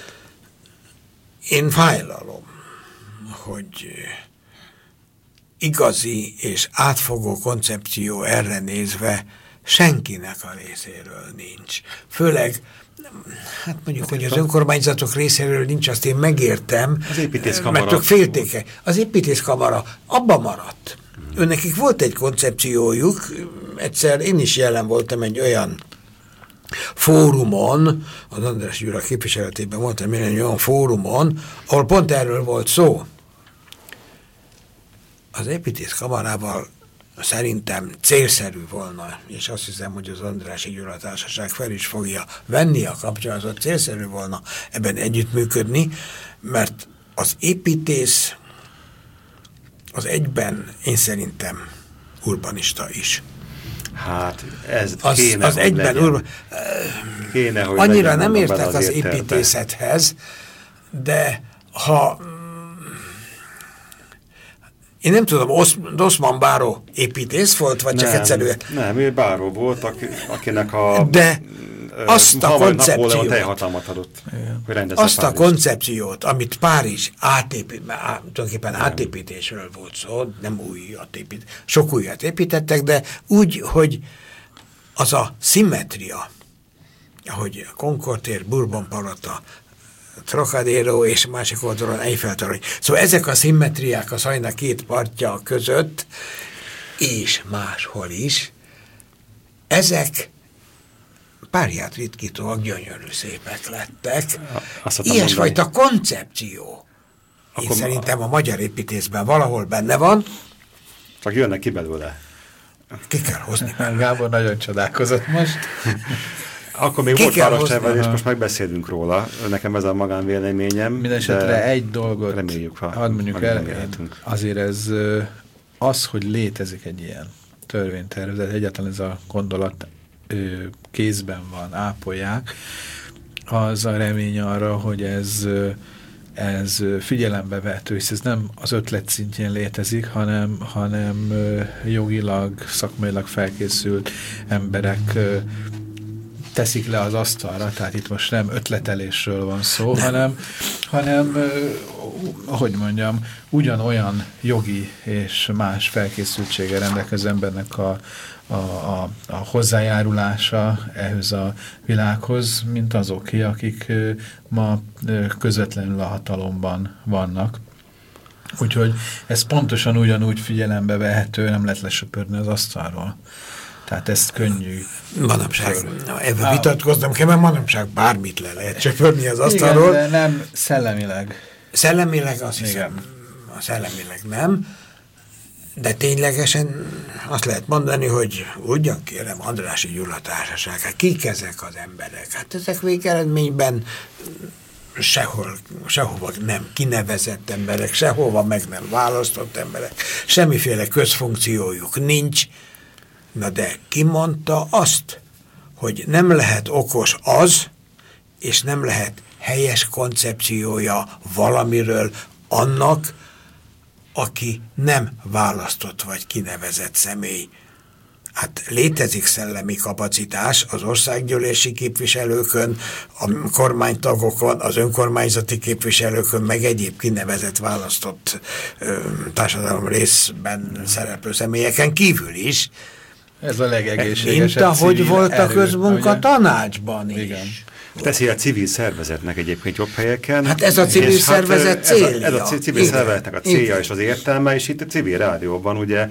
Speaker 3: Én fájlalom, hogy igazi és átfogó koncepció erre nézve senkinek a részéről nincs. Főleg, hát mondjuk, hogy az önkormányzatok részéről nincs, azt én megértem,
Speaker 2: az építészkamara,
Speaker 3: mert ők félték. Az építészkamara abba maradt. Hmm. Őnekik volt egy koncepciójuk, egyszer én is jelen voltam egy olyan fórumon, az Andrássy Gyula képviseletében voltam én egy olyan fórumon, ahol pont erről volt szó. az építészkamarával szerintem célszerű volna, és azt hiszem, hogy az Andrássy Gyula Társaság fel is fogja venni a kapcsolatot, célszerű volna ebben együttműködni, mert az építész az egyben én szerintem urbanista is.
Speaker 2: Hát ez
Speaker 3: az,
Speaker 2: kéne,
Speaker 3: az egyben urban,
Speaker 2: kéne, hogy
Speaker 3: annyira
Speaker 2: legyen,
Speaker 3: nem értek az, az
Speaker 2: építészethez,
Speaker 3: de ha én nem tudom, Osman Báró építész volt, vagy nem, csak egyszerűen?
Speaker 2: Nem, ő Báró volt, aki, akinek a...
Speaker 3: De azt a koncepciót,
Speaker 2: teljhatalmat adott, hogy
Speaker 3: azt a koncepciót, amit Párizs átépít, tulajdonképpen átépítésről volt szó, nem újat épít, sok újat építettek, de úgy, hogy az a szimmetria, ahogy Concord tér, Bourbon palota, Trocadero és másik oldalon Eiffel-torony. Szóval ezek a szimmetriák a Szajna két partja között, és máshol is, ezek párját ritkítóak gyönyörű szépek lettek. Ilyesfajta koncepció. Én Akkor szerintem a magyar építészben valahol benne van.
Speaker 2: Csak jönnek ki belőle.
Speaker 3: Ki kell hozni.
Speaker 1: Gábor nagyon csodálkozott most.
Speaker 2: Akkor még ki volt várostervezés, most megbeszélünk róla. Nekem ez a magánvéleményem.
Speaker 1: Mindenesetre egy dolgot
Speaker 2: reméljük, ha
Speaker 1: hadd mondjuk el, azért ez az, hogy létezik egy ilyen törvénytervezet, egyáltalán ez a gondolat kézben van, ápolják, az a remény arra, hogy ez, ez figyelembe vehető, hisz ez nem az ötlet szintjén létezik, hanem, hanem jogilag, szakmailag felkészült emberek teszik le az asztalra, tehát itt most nem ötletelésről van szó, nem. hanem, hanem ahogy mondjam, ugyanolyan jogi és más felkészültséggel rendelkező embernek a, a, a, a hozzájárulása ehhez a világhoz, mint azoké, akik ma közvetlenül a hatalomban vannak. Úgyhogy ez pontosan ugyanúgy figyelembe vehető, nem lehet lesöpörni az asztalról. Tehát ezt könnyű.
Speaker 3: Manapság, ebben vitatkoznom kell, mert manapság bármit le lehet csöpörni az asztalról.
Speaker 1: Igen, de nem szellemileg.
Speaker 3: Szellemileg azt hiszem, a szellemileg nem, de ténylegesen azt lehet mondani, hogy ugyan kérem, Andrássy Gyula Társaság, hát kik ezek az emberek? Hát ezek végeredményben sehol, sehova nem kinevezett emberek, sehova meg nem választott emberek, semmiféle közfunkciójuk nincs. Na de ki mondta azt, hogy nem lehet okos az, és nem lehet helyes koncepciója valamiről annak, aki nem választott vagy kinevezett személy. Hát létezik szellemi kapacitás az országgyűlési képviselőkön, a kormánytagokon, az önkormányzati képviselőkön, meg egyéb kinevezett választott ö, társadalom részben szereplő személyeken kívül is.
Speaker 1: Ez a legegészségesebb.
Speaker 3: Mint ahogy volt a közmunka tanácsban is.
Speaker 2: Igen. Teszi a civil szervezetnek egyébként jobb helyeken.
Speaker 3: Hát ez a civil szervezet
Speaker 2: hát
Speaker 3: célja.
Speaker 2: Ez a, ez a civil igen, szervezetnek a célja igen. És az értelme, és itt a civil rádióban ugye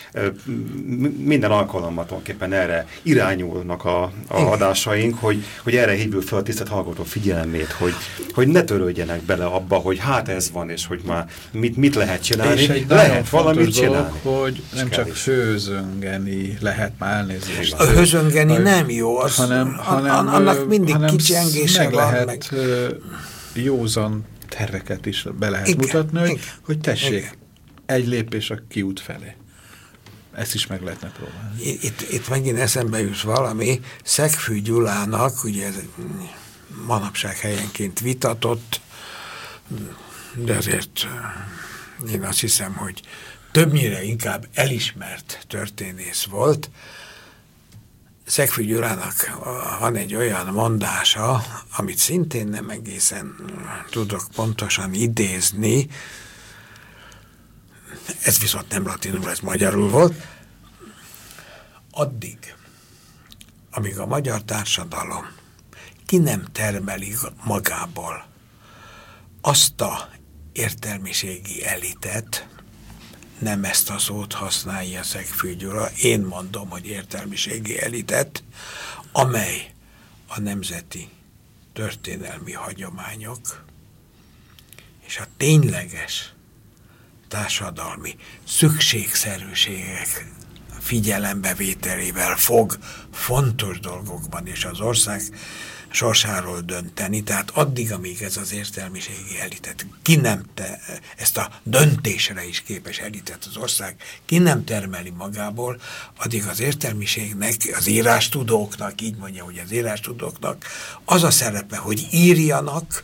Speaker 2: minden alkalommal tulajdonképpen erre irányulnak a, a adásaink, hogy, hogy erre hívjuk fel a tisztelt hallgató figyelmét, hogy, hogy ne törődjenek bele abba, hogy hát ez van, és hogy már mit, mit lehet csinálni.
Speaker 1: És egy
Speaker 2: lehet valamit csinálni.
Speaker 1: Dolog, hogy nem csak főzöngeni lehet már elnézést.
Speaker 3: A hőzöngeni nem jó, az,
Speaker 1: hanem, hanem,
Speaker 3: annak mindig
Speaker 1: hanem
Speaker 3: kicsengése
Speaker 1: meg
Speaker 3: van.
Speaker 1: Lehet,
Speaker 3: meg
Speaker 1: józan terveket is be lehet
Speaker 3: igen,
Speaker 1: mutatni, hogy,
Speaker 3: igen,
Speaker 1: hogy tessék,
Speaker 3: igen.
Speaker 1: egy lépés a kiút felé. Ezt is meg lehetne próbálni.
Speaker 3: Itt, itt megint eszembe jut valami, Szegfű Gyulának, ugye ez manapság helyenként vitatott, de azért én azt hiszem, hogy többnyire inkább elismert történész volt. Szegfű Gyulának van egy olyan mondása, amit szintén nem egészen tudok pontosan idézni, ez viszont nem latinul, ez magyarul volt. Addig, amíg a magyar társadalom ki nem termeli magából azt a értelmiségi elitet, nem ezt a szót használja Szegfű Gyula, én mondom, hogy értelmiségi elitet, amely a nemzeti történelmi hagyományok és a tényleges társadalmi szükségszerűségek figyelembevételével fog fontos dolgokban és az ország sorsáról dönteni, tehát addig, amíg ez az értelmiségi elitet ki nem te, ezt a döntésre is képes elitet az ország ki nem termeli magából, addig az értelmiségnek, az írástudóknak, így mondja, hogy az írástudóknak az a szerepe, hogy írjanak,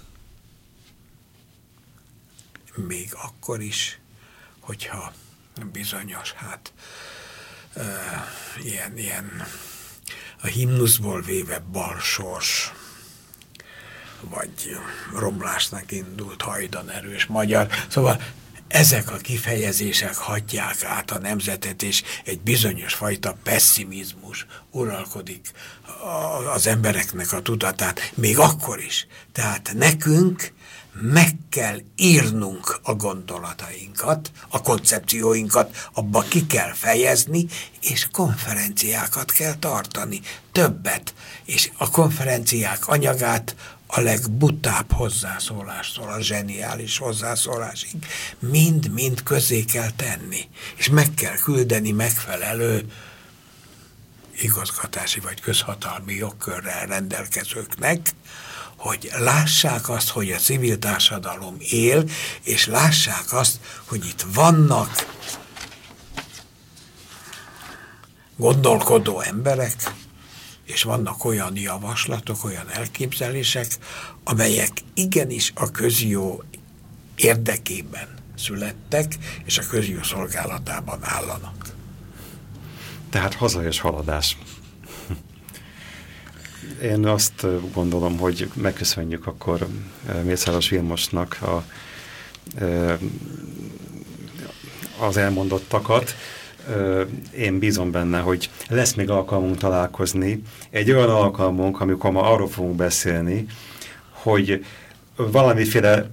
Speaker 3: még akkor is, hogyha bizonyos, hát uh, ilyen, ilyen a himnuszból véve balsors, vagy romlásnak indult hajdan erős magyar. Szóval ezek a kifejezések hagyják át a nemzetet, és egy bizonyos fajta pessimizmus uralkodik az embereknek a tudatát, még akkor is. Tehát nekünk meg kell írnunk a gondolatainkat, a koncepcióinkat, abba ki kell fejezni, és konferenciákat kell tartani, többet. És a konferenciák anyagát a legbutább hozzászólástól a zseniális hozzászólásig mind-mind közé kell tenni. És meg kell küldeni megfelelő igazgatási vagy közhatalmi jogkörrel rendelkezőknek, hogy lássák azt, hogy a civil társadalom él, és lássák azt, hogy itt vannak gondolkodó emberek, és vannak olyan javaslatok, olyan elképzelések, amelyek igenis a közjó érdekében születtek, és a közjó szolgálatában állanak.
Speaker 2: Tehát haza és haladás. Én azt gondolom, hogy megköszönjük akkor Mészáros Vilmosnak a, az elmondottakat. Én bízom benne, hogy lesz még alkalmunk találkozni. Egy olyan alkalmunk, amikor ma arról fogunk beszélni, hogy valamiféle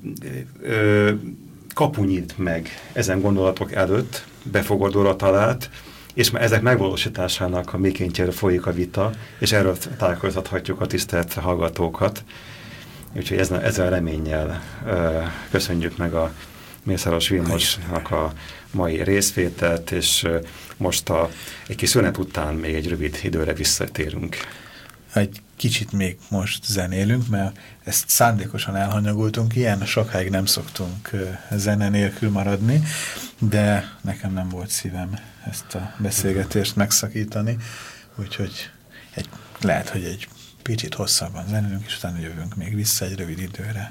Speaker 2: kapu nyílt meg ezen gondolatok előtt, befogadóra talált, és már ezek megvalósításának a mikéntjére folyik a vita, és erről tájékoztathatjuk a tisztelt hallgatókat. Úgyhogy ezzel, ezzel reménnyel ö, köszönjük meg a Mészáros Vilmosnak a mai részvételt, és ö, most a, egy kis szünet után még egy rövid időre visszatérünk.
Speaker 1: Egy kicsit még most zenélünk, mert ezt szándékosan elhanyagoltunk, ilyen sokáig nem szoktunk zene nélkül maradni, de nekem nem volt szívem ezt a beszélgetést megszakítani, úgyhogy egy, lehet, hogy egy picit hosszabban zenélünk, és utána jövünk még vissza egy rövid időre.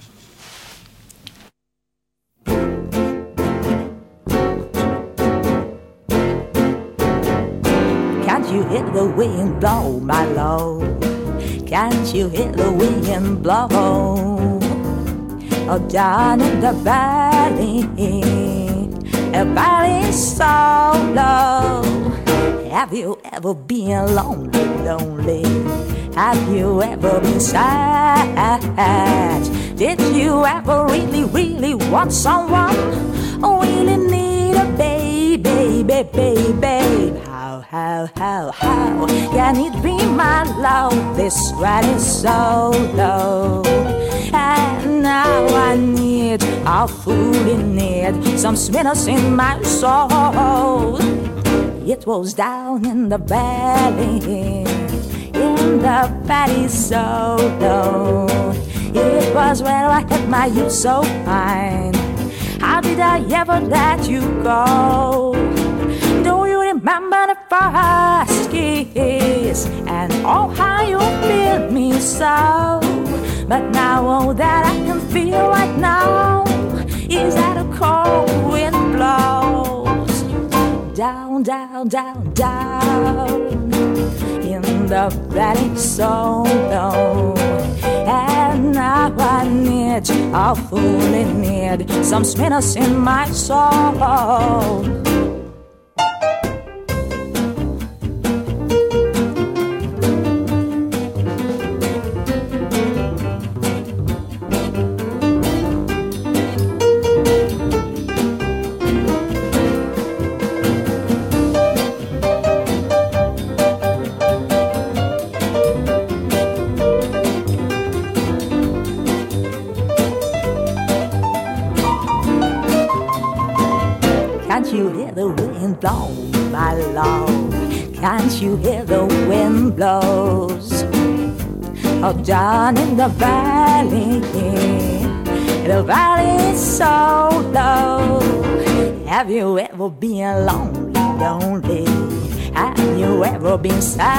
Speaker 4: Can't you hear the wind blow, my love? Can't you hear the wind blow? Oh, down in the valley, a valley so low. Have you ever been lonely, lonely? Have you ever been sad? Did you ever really, really want someone? Really need a baby, baby, baby? How, how, how, how can it be my love? This ride is so low. And now I need, I fully need some sweetness in my soul. It was down in the valley, in the valley so low. It was where I had my youth so fine. How did I ever let you go? Do you remember the first kiss? And oh, how you feel me so. But now all that I can feel right now is that a cold wind blows down, down, down, down in the valley so low. And now I need, I fully need some sweetness in my soul. blow, my love. Can't you hear the wind blows? Oh, down in the valley, the valley is so low. Have you ever been lonely, lonely? Have you ever been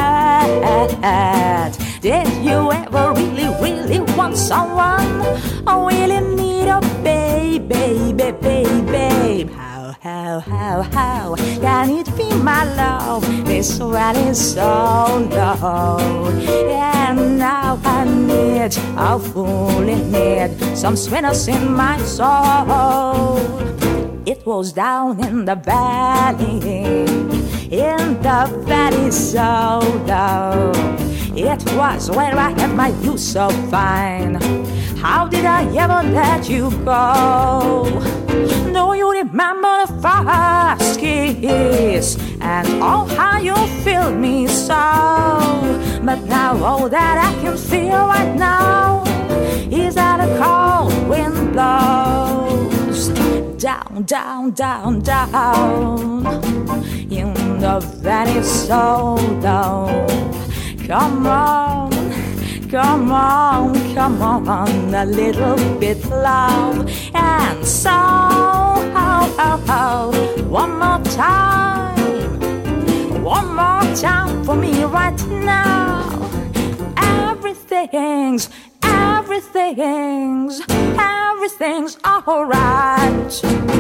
Speaker 4: sad? Did you ever really, really want someone? Or really need a baby, baby, baby? How, how, how, how can it be, my love? This one is so low. And now I need, I fully need some sweetness in my soul. It was down in the valley, in the valley so low. It was where I had my youth so fine. How did I ever let you go? Do you remember the first kiss? And oh, how you filled me so. But now all that I can feel right now is that a cold wind blows down, down, down, down in the valley so low. Come on, come on, come on, a little bit loud. And so, oh, oh, oh, one more time, one more time for me right now. Everything's, everything's, everything's alright.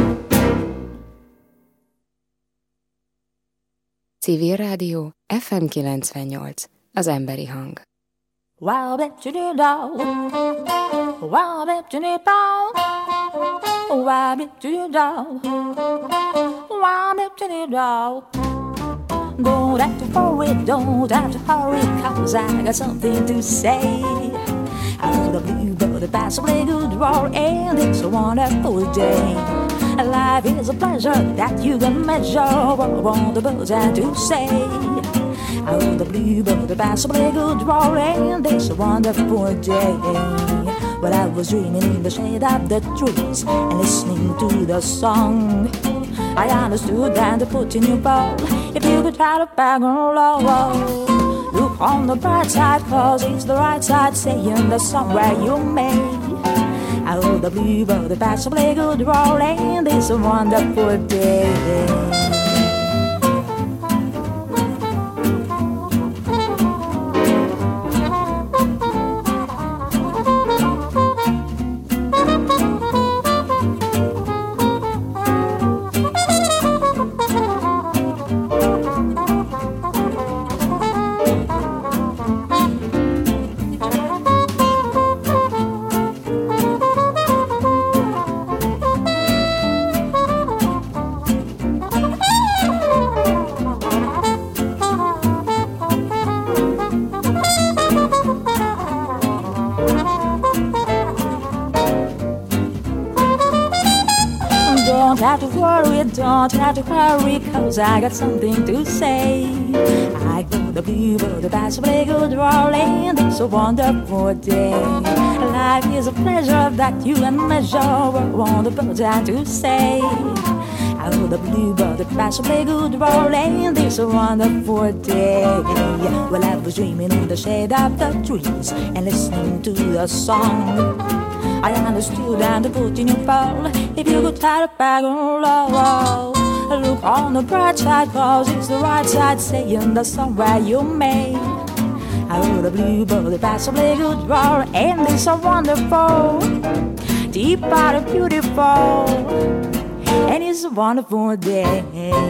Speaker 5: Civil Rádió ef em kilencvennyolc, az emberi hang.
Speaker 4: Wow, bet you do do. Wow, bet you do do. Wow, bet you do do. Wow, bet you do do. Don't have to hurry, don't have to hurry, 'cause I got something to say. Out of the blue, but the past play good roar, and it's a wonderful day. Life is a pleasure that you can measure. What want the birds have to say? Out of the blue, but the past play good roar, and it's a wonderful day. But I was dreaming in the shade of the trees and listening to the song. I understood that to put in your bowl if you could try to bag on low. Look on the bright side, 'cause it's the right side, saying the song where you made. Out of the blue, but the past play good roll, and it's a wonderful day. Don't have to hurry, 'cause I got something to say. I go the blue, but the bass play good rolling. It's a wonderful day. Life is a pleasure that you can measure. What want the birds have to say? I go the blue, but the bass play good rolling. It's a wonderful day. Well, I was dreaming in the shade of the trees and listening to the song. I understood and to put in your bowl if you could tie a bag on low. Look on the bright side, 'cause it's the right side, saying the song where you made. Oh, the blue bird, the bass play good roll, and it's so wonderful, deep out and beautiful, and it's a wonderful day.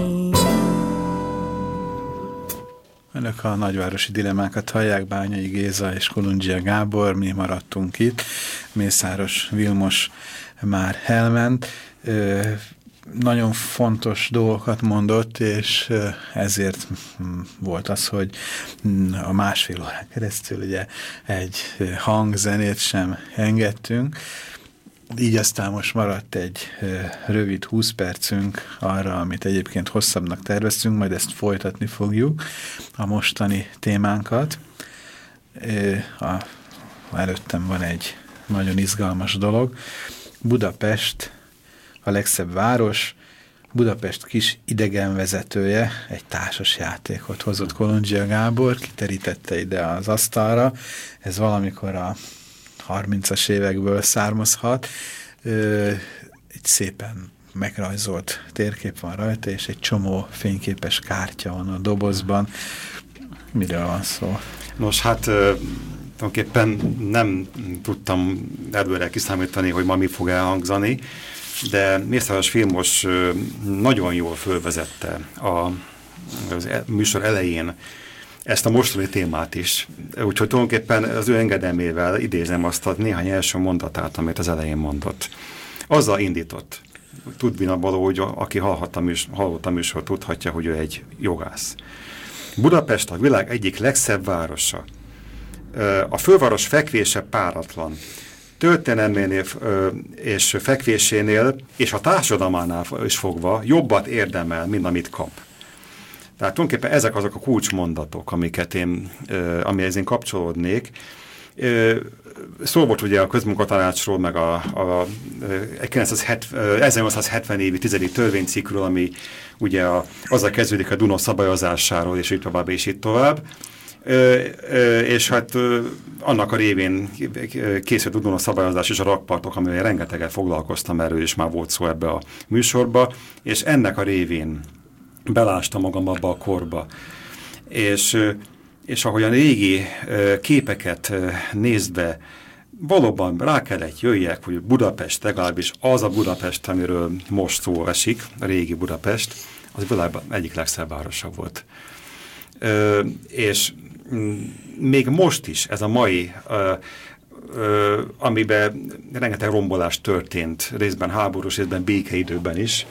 Speaker 1: Önök a nagyvárosi dilemmákat hallják, Bányai Géza és Kolundzsia Gábor, mi maradtunk itt. Mészáros Vilmos már elment. Ö, nagyon fontos dolgokat mondott, és ezért volt az, hogy a másfél órán keresztül ugye egy hangzenét sem engedtünk. Így aztán most maradt egy rövid húsz percünk arra, amit egyébként hosszabbnak terveztünk, majd ezt folytatni fogjuk, a mostani témánkat. A, előttem van egy nagyon izgalmas dolog. Budapest a legszebb város, Budapest kis idegenvezetője egy társas játékot hozott Kolondzsia Gábor, kiterítette ide az asztalra, ez valamikor a harmincas évekből származhat, Ö, egy szépen megrajzolt térkép van rajta, és egy csomó fényképes kártya van a dobozban. Miről van szó?
Speaker 2: Nos, hát tulajdonképpen nem tudtam előre kiszámítani, hogy ma mi fog elhangzani, de Mészáros Vilmos nagyon jól fölvezette a, az műsor elején ezt a mostani témát is. Úgyhogy tulajdonképpen az ő engedelmével idézem azt a néhány első mondatát, amit az elején mondott. Azzal indított. Tudvina való, hogy aki hallott a, műsor, hallott a műsor, tudhatja, hogy ő egy jogász. Budapest a világ egyik legszebb városa. A főváros fekvése páratlan. Történelménél és fekvésénél, és a társadalmánál is fogva jobbat érdemel, mint amit kap. Tehát tulajdonképpen ezek azok a kulcsmondatok, amiket én, amihez én kapcsolódnék. Szó volt ugye a közmunkatanácsról, meg a, a ezernyolcszázhetven évi tizedik törvénycikkről, ami ugye a, azzal kezdődik a Duna szabályozásáról, és így tovább, és így tovább. Ö, ö, és hát ö, annak a révén készült a Duna szabályozás és a rakpartok, amivel rengeteget foglalkoztam, erről is már volt szó ebbe a műsorba, és ennek a révén belástam magam abba a korba. És, és ahogyan régi képeket nézve, valóban rá kellett jöjjek, hogy Budapest, legalábbis az a Budapest, amiről most szó esik, a régi Budapest, az világban egyik legszebb városa volt. Ö, és még most is ez a mai, ö, ö, amiben rengeteg rombolás történt, részben háborús, részben békeidőben is.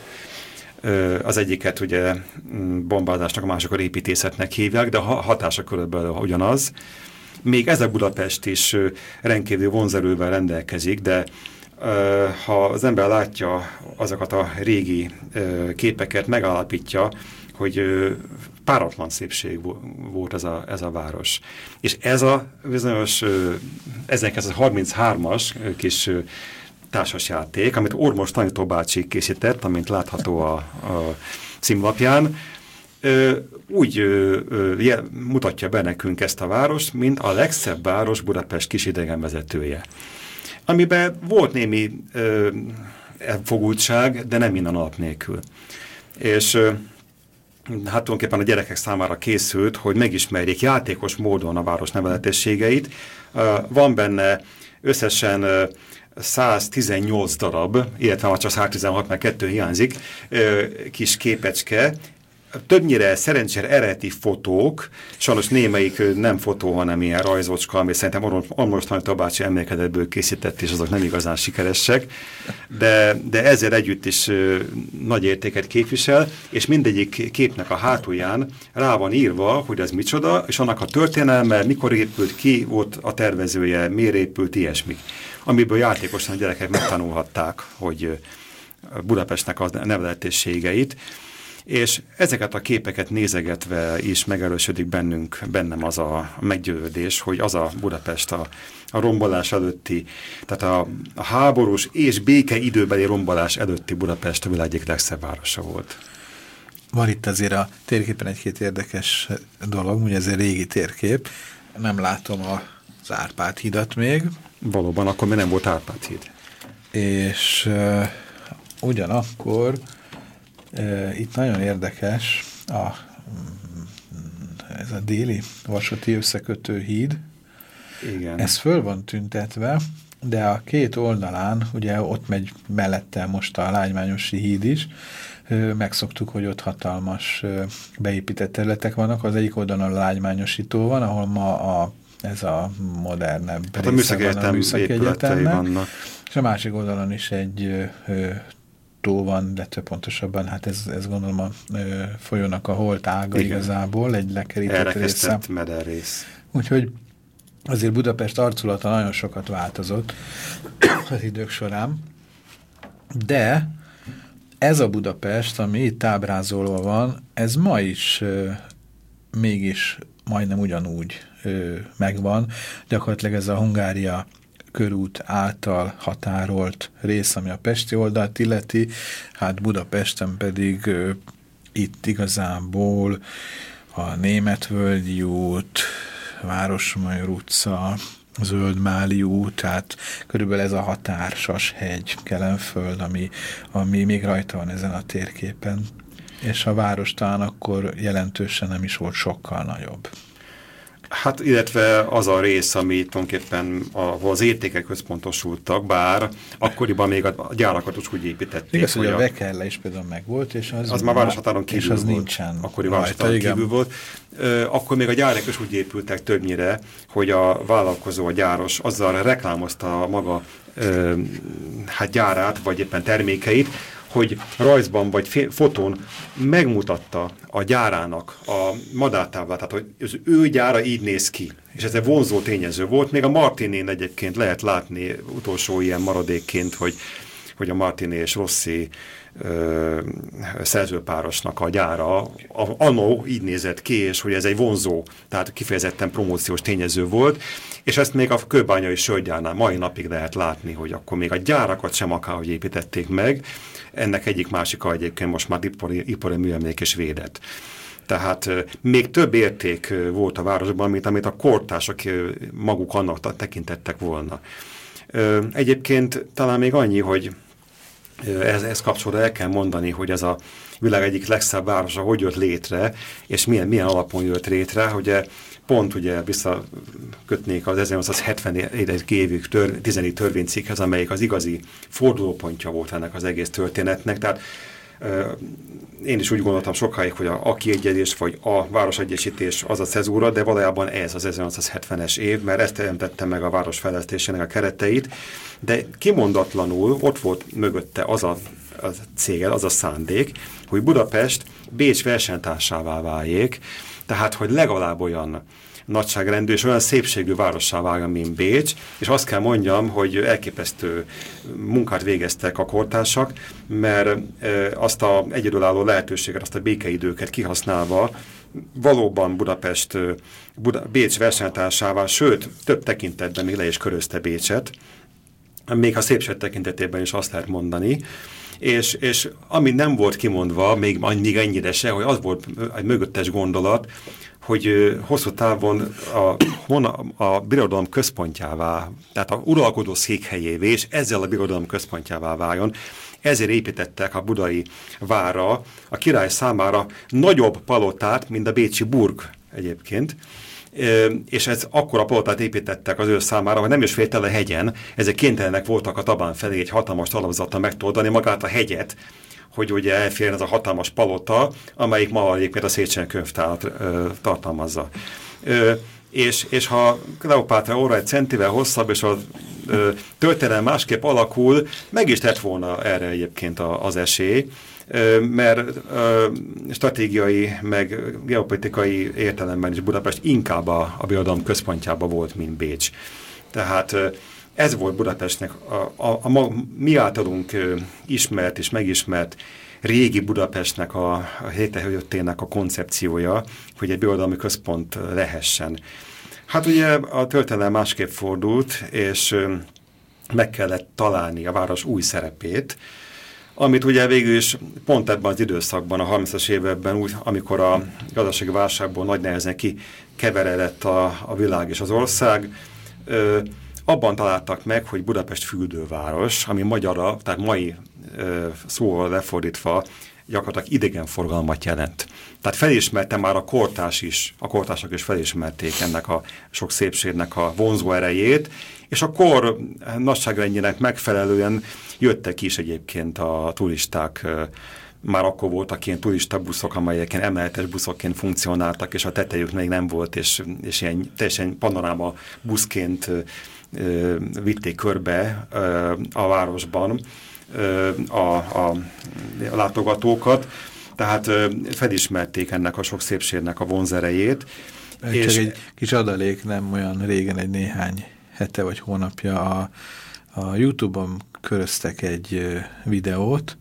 Speaker 2: Az egyiket ugye bombázásnak, a másokat építészetnek hívják, de a hatása körülbelül ugyanaz. Még ez a Budapest is rendkívül vonzerővel rendelkezik, de ha az ember látja azokat a régi képeket, megállapítja, hogy páratlan szépség volt ez a, ez a város. És ez a bizonyos ezerkilencszázharminchárom-as kis társasjáték, amit Ormos Tanító bácsi készített, amint látható a, a címlapján, ö, úgy ö, ö, mutatja be nekünk ezt a várost, mint a legszebb város Budapest kis idegenvezetője. Amiben volt némi ö, elfogultság, de nem minden alap nélkül. És ö, hát tulajdonképpen a gyerekek számára készült, hogy megismerjék játékos módon a város nevezetességeit. Ö, van benne összesen ö, száztizennyolc darab, illetve már csak száztizenhat, mert kettő hiányzik, kis képecske, többnyire szerencsére eredeti fotók, sajnos némelyik nem fotó, hanem ilyen rajzocska, ami szerintem Ormos Tanító bácsi emlékezetből készített, és azok nem igazán sikeresek, de, de ezzel együtt is nagy értéket képvisel, és mindegyik képnek a hátulján rá van írva, hogy ez micsoda, és annak a történelme, mikor épült, ki volt a tervezője, miért épült, ilyesmik. Amiből játékosan a gyerekek megtanulhatták, hogy Budapestnek a nevezetességeit, és ezeket a képeket nézegetve is megerősödik bennünk, bennem az a meggyőződés, hogy az a Budapest a, a rombolás előtti, tehát a, a háborús és béke időbeli rombolás előtti Budapest a világ egyik legszebb városa volt.
Speaker 1: Van itt azért a térképen egy-két érdekes dolog, ugye ez egy régi térkép, nem látom az Árpád hidat még.
Speaker 2: Valóban, akkor még nem volt Árpád híd.
Speaker 1: És uh, ugyanakkor uh, itt nagyon érdekes a, ez a déli vasúti összekötő híd.
Speaker 2: Igen.
Speaker 1: Ez föl van tüntetve, de a két oldalán, ugye ott megy mellette most a Lágymányosi híd is, megszoktuk, hogy ott hatalmas beépített területek vannak. Az egyik oldalon a Lágymányosi tó van, ahol ma a, ez a modernebb
Speaker 2: hát a műszaki egyetem épületei vannak.
Speaker 1: És a másik oldalon is egy ö, tó van, de több pontosabban, hát ez, ez gondolom a ö, folyónak a holt ága igen. Igazából, egy lekerített része.
Speaker 2: mederrész.
Speaker 1: Úgyhogy azért Budapest arculata nagyon sokat változott az idők során, de ez a Budapest, ami itt ábrázolva van, ez ma is ö, mégis majdnem ugyanúgy ö, megvan. Gyakorlatilag ez a Hungária körút által határolt rész, ami a pesti oldalt illeti, hát Budapesten pedig ö, itt igazából a Németvölgyi út, Városmajor utca, Zöldmáli út, tehát körülbelül ez a határ, Sashegy, Kelenföld, ami, ami még rajta van ezen a térképen. És a város talán akkor jelentősen nem is volt sokkal nagyobb.
Speaker 2: Hát, illetve az a rész, ami tulajdonképpen ahol az értékek központosultak, bár akkoriban még a gyárakat is úgy építették.
Speaker 1: Igaz, hogy a Vekerle is például megvolt, és az,
Speaker 2: az már városhatáron kívül
Speaker 1: és az
Speaker 2: volt.
Speaker 1: Nincsen
Speaker 2: Akkori városhatáron kívül volt. Akkor még a gyárak is úgy épültek többnyire, hogy a vállalkozó, a gyáros azzal reklámozta a maga ö, hát gyárát, vagy éppen termékeit, hogy rajzban vagy fotón megmutatta a gyárának a madártáblát, tehát hogy az ő gyára így néz ki. És ez egy vonzó tényező volt. Még a Martinén egyébként lehet látni utolsó ilyen maradékként, hogy, hogy a Martiné és Rossi ö, szerzőpárosnak a gyára a, anno így nézett ki, és hogy ez egy vonzó, tehát kifejezetten promóciós tényező volt. És ezt még a kőbányai sörgyárnál mai napig lehet látni, hogy akkor még a gyárakat sem akárhogy építették meg. Ennek egyik másika egyébként most már ipari, ipari műemlék és védett. Tehát még több érték volt a városban, mint amit a kortársak maguk annak tekintettek volna. Egyébként talán még annyi, hogy ez, ez kapcsolatban el kell mondani, hogy ez a világ egyik legszebb városa hogy jött létre, és milyen, milyen alapon jött létre, hogy pont ugye visszakötnék az ezernyolcszázhetven évig tör, tizedik törvénycikkhez, amelyik az igazi fordulópontja volt ennek az egész történetnek. Tehát euh, én is úgy gondoltam sokáig, hogy a, a kiegyezés vagy a városegyesítés az a cezúra, de valójában ez az ezernyolcszázhetvenes év, mert ezt teremtette meg a város fejlesztésének a kereteit, de kimondatlanul ott volt mögötte az a, a cél, az a szándék, hogy Budapest Bécs versenytársává váljék, tehát, hogy legalább olyan nagyságrendű és olyan szépségű várossá váljon, mint Bécs, és azt kell mondjam, hogy elképesztő munkát végeztek a kortársak, mert azt az egyedülálló lehetőséget, azt a békeidőket kihasználva valóban Budapest, Buda, Bécs versenytársává, sőt, több tekintetben még le is körözte Bécset, még a szépség tekintetében is azt lehet mondani, És, és ami nem volt kimondva, még, még ennyire se, hogy az volt egy mögöttes gondolat, hogy hosszú távon a, a birodalom központjává, tehát a uralkodó székhelyévé, és ezzel a birodalom központjává váljon. Ezért építettek a budai várra a király számára nagyobb palotát, mint a bécsi burg egyébként. És ez akkora palotát építettek az ő számára, hogy nem is félt el a hegyen, ezek kénytelenek voltak a Tabán felé egy hatalmas talapzattal megtoldani magát a hegyet, hogy ugye elférjen ez a hatalmas palota, amelyik ma egyébként a Széchenyi könyvtárat tartalmazza. Ö, és, és ha Kleopátra óra egy centivel hosszabb, és a ö, történelem másképp alakul, meg is tett volna erre egyébként a, az esély, ö, mert ö, stratégiai, meg geopolitikai értelemben is Budapest inkább a, a birodalom központjában volt, mint Bécs. Tehát ö, ez volt Budapestnek, a, a, a, a mi általunk ö, ismert és megismert régi Budapestnek, a, a létrejöttének a koncepciója, hogy egy birodalmi központ lehessen. Hát ugye a történelem másképp fordult, és ö, meg kellett találni a város új szerepét, amit ugye végül is pont ebben az időszakban, a harmincas években, úgy, amikor a gazdasági válságból nagy nehezen kikeveredett a, a világ és az ország, ö, abban találtak meg, hogy Budapest fürdőváros, ami magyarra, tehát mai ö, szóval lefordítva gyakorlatilag idegenforgalmat jelent. Tehát felismerte már a kortárs is, a kortársak is felismerték ennek a sok szépségnek a vonzó erejét, és a kor nagyságrendjének megfelelően jöttek is egyébként a turisták. Már akkor voltak ilyen turistabuszok, amelyek ilyen emeletes buszokként funkcionáltak, és a tetejük még nem volt, és, és ilyen teljesen panoráma buszként ö, vitték körbe ö, a városban ö, a, a, a látogatókat. Tehát ö, felismerték ennek a sok szépségnek a vonzerejét.
Speaker 1: Csak és egy kis adalék, nem olyan régen, egy néhány hete vagy hónapja a, a YouTube-on köröztek egy videót,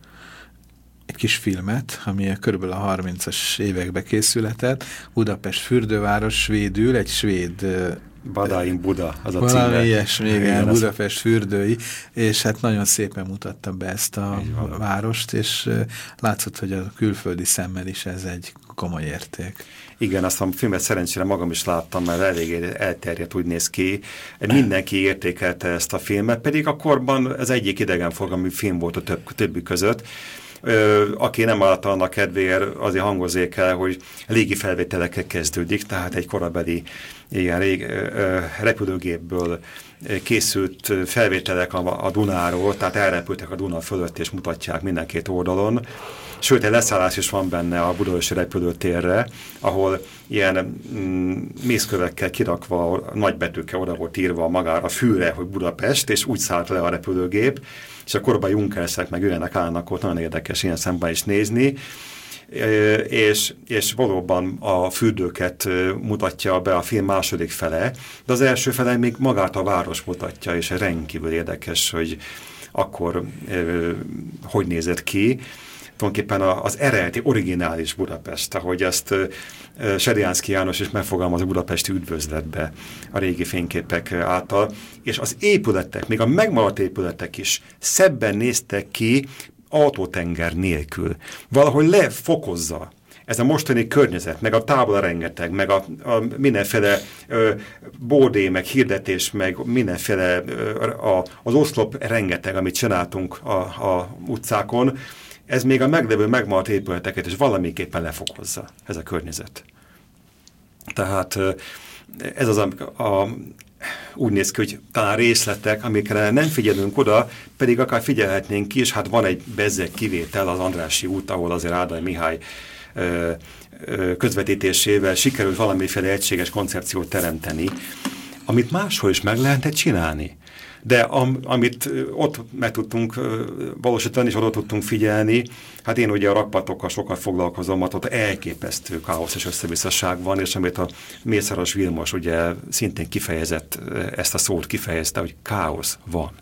Speaker 1: egy kis filmet, ami körülbelül a harmincas évekbe készületett. Budapest fürdőváros svédül, egy svéd
Speaker 2: Badain Buda, az a
Speaker 1: valami
Speaker 2: címe.
Speaker 1: ilyesmi, igen, Budapest fürdői, és hát nagyon szépen mutatta be ezt a várost, és látszott, hogy a külföldi szemmel is ez egy komoly érték.
Speaker 2: Igen, azt a filmet szerencsére magam is láttam, mert eléggé elterjedt, úgy néz ki. Mindenki értékelte ezt a filmet, pedig a korban ez egyik idegenforgalmi film volt a több, többi között. Ö, aki nem látta annak kedvéért, azért hangozzék el, hogy légi felvételekkel kezdődik, tehát egy korabeli ilyen rég, ö, repülőgépből készült felvételek a, a Dunáról, tehát elrepültek a Duna fölött és mutatják minden két oldalon. Sőt, egy leszállás is van benne a budaörsi repülőtérre, ahol ilyen mm, mészkövekkel kirakva, nagybetűkkel oda volt írva magára a fűre, hogy Budapest, és úgy szállt le a repülőgép, és a korban Junkerszek meg ilyenek állnak ott, nagyon érdekes ilyen szemben is nézni, e, és, és valóban a fürdőket mutatja be a film második fele, de az első fele még magát a város mutatja, és rendkívül érdekes, hogy akkor e, hogy nézett ki. Tulajdonképpen az eredeti, originális Budapest, ahogy ezt Seriánszky János is megfogalmaz a budapesti üdvözletbe a régi fényképek által, és az épületek, még a megmaradt épületek is szebben néztek ki autótenger nélkül. Valahogy lefokozza ez a mostani környezet, meg a tábla rengeteg, meg a, a mindenféle ö, bódé, meg hirdetés, meg mindenféle ö, a, az oszlop rengeteg, amit csináltunk a, a utcákon, ez még a meglevő megmaradt épületeket is valamiképpen lefokozza, ez a környezet. Tehát ez az, a, a, úgy néz ki, hogy talán részletek, amikre nem figyelünk oda, pedig akár figyelhetnénk ki, és hát van egy bezzeg kivétel, az Andrássy út, ahol azért Ádai Mihály ö, ö, közvetítésével sikerült valamiféle egységes koncepciót teremteni, amit máshol is meg lehetett csinálni. De am, amit ott meg tudtunk valósítani, és oda tudtunk figyelni, hát én ugye a rakpatokkal sokat foglalkozom, ott elképesztő káosz és összevisszaság van, és amit a Mészáros Vilmos ugye szintén kifejezett, ezt a szót kifejezte, hogy káosz van.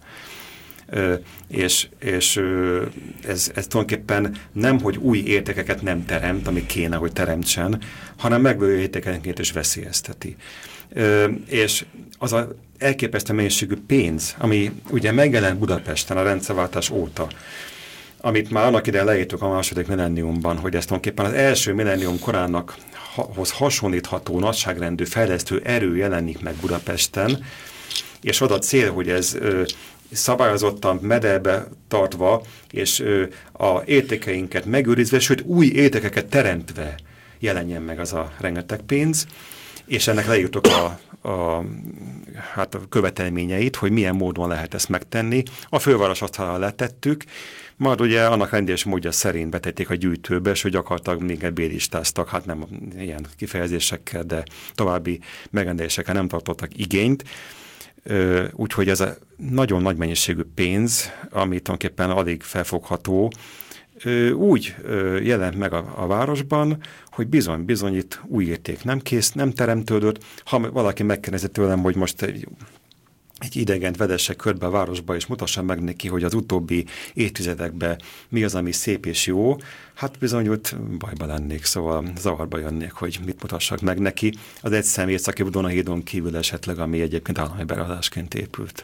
Speaker 2: Ö, és és ö, ez, ez tulajdonképpen nem, hogy új értékeket nem teremt, ami kéne, hogy teremtsen, hanem megvő értékenként is veszélyezteti. Ö, és az a elképesztő mennyiségű pénz, ami ugye megjelent Budapesten a rendszerváltás óta, amit már annak idején leírtuk a második millenniumban, hogy ezt tulajdonképpen az első millennium korának hoz hasonlítható nagyságrendű fejlesztő erő jelenik meg Budapesten, és oda cél, hogy ez ö, szabályozottan, mederbe tartva, és ö, a értékeinket megőrizve, sőt új értékeket teremtve jelenjen meg az a rengeteg pénz, és ennek leírtuk a, a, hát a követelményeit, hogy milyen módon lehet ezt megtenni. A főváros asztalára letettük, majd ugye annak rendés módja szerint betették a gyűjtőbe, és hogy gyakorlatilag még bélistáztak, hát nem ilyen kifejezésekkel, de további megrendelésekkel nem tartottak igényt. Úgyhogy ez a nagyon nagy mennyiségű pénz, ami tulajdonképpen alig felfogható, úgy jelent meg a, a városban, hogy bizony, bizony itt új érték nem kész, nem teremtődött. Ha valaki megkérdezi tőlem, hogy most egy, egy idegent vedesse körbe a városba, és mutassa meg neki, hogy az utóbbi évtizedekben mi az, ami szép és jó, hát bizony ott bajba lennék, szóval zavarba jönnék, hogy mit mutassak meg neki. Az egy személy aki Dunahídon kívül esetleg, ami egyébként állami beruházásként épült.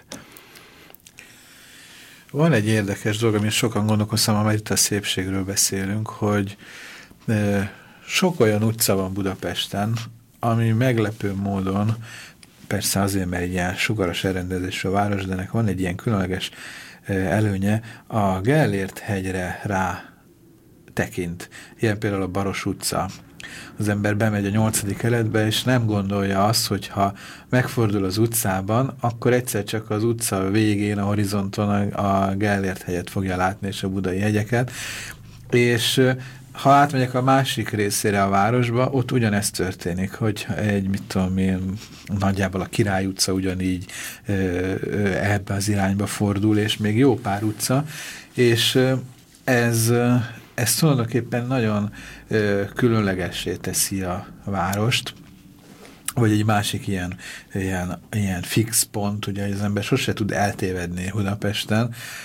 Speaker 1: Van egy érdekes dolog, amit sokan gondolkoztam, amely itt a szépségről beszélünk, hogy e, sok olyan utca van Budapesten, ami meglepő módon, persze azért, mert egy ilyen sugaras elrendezésű a város, de ennek van egy ilyen különleges e, előnye, a Gellért hegyre rá tekint. Ilyen például a Baros utca. Az ember bemegy a nyolcadik keletbe, és nem gondolja azt, hogy ha megfordul az utcában, akkor egyszer csak az utca végén, a horizonton a, a Gellért hegyet fogja látni, és a budai hegyeket. És ha átmegyek a másik részére a városba, ott ugyanezt történik, hogy egy, mit tudom én, nagyjából a Király utca ugyanígy ö, ö, ebbe az irányba fordul, és még jó pár utca, és ez... Ez tulajdonképpen nagyon ö, különlegessé teszi a várost, vagy egy másik ilyen, ilyen, ilyen fix pont, ugye az ember sose tud eltévedni Budapesten,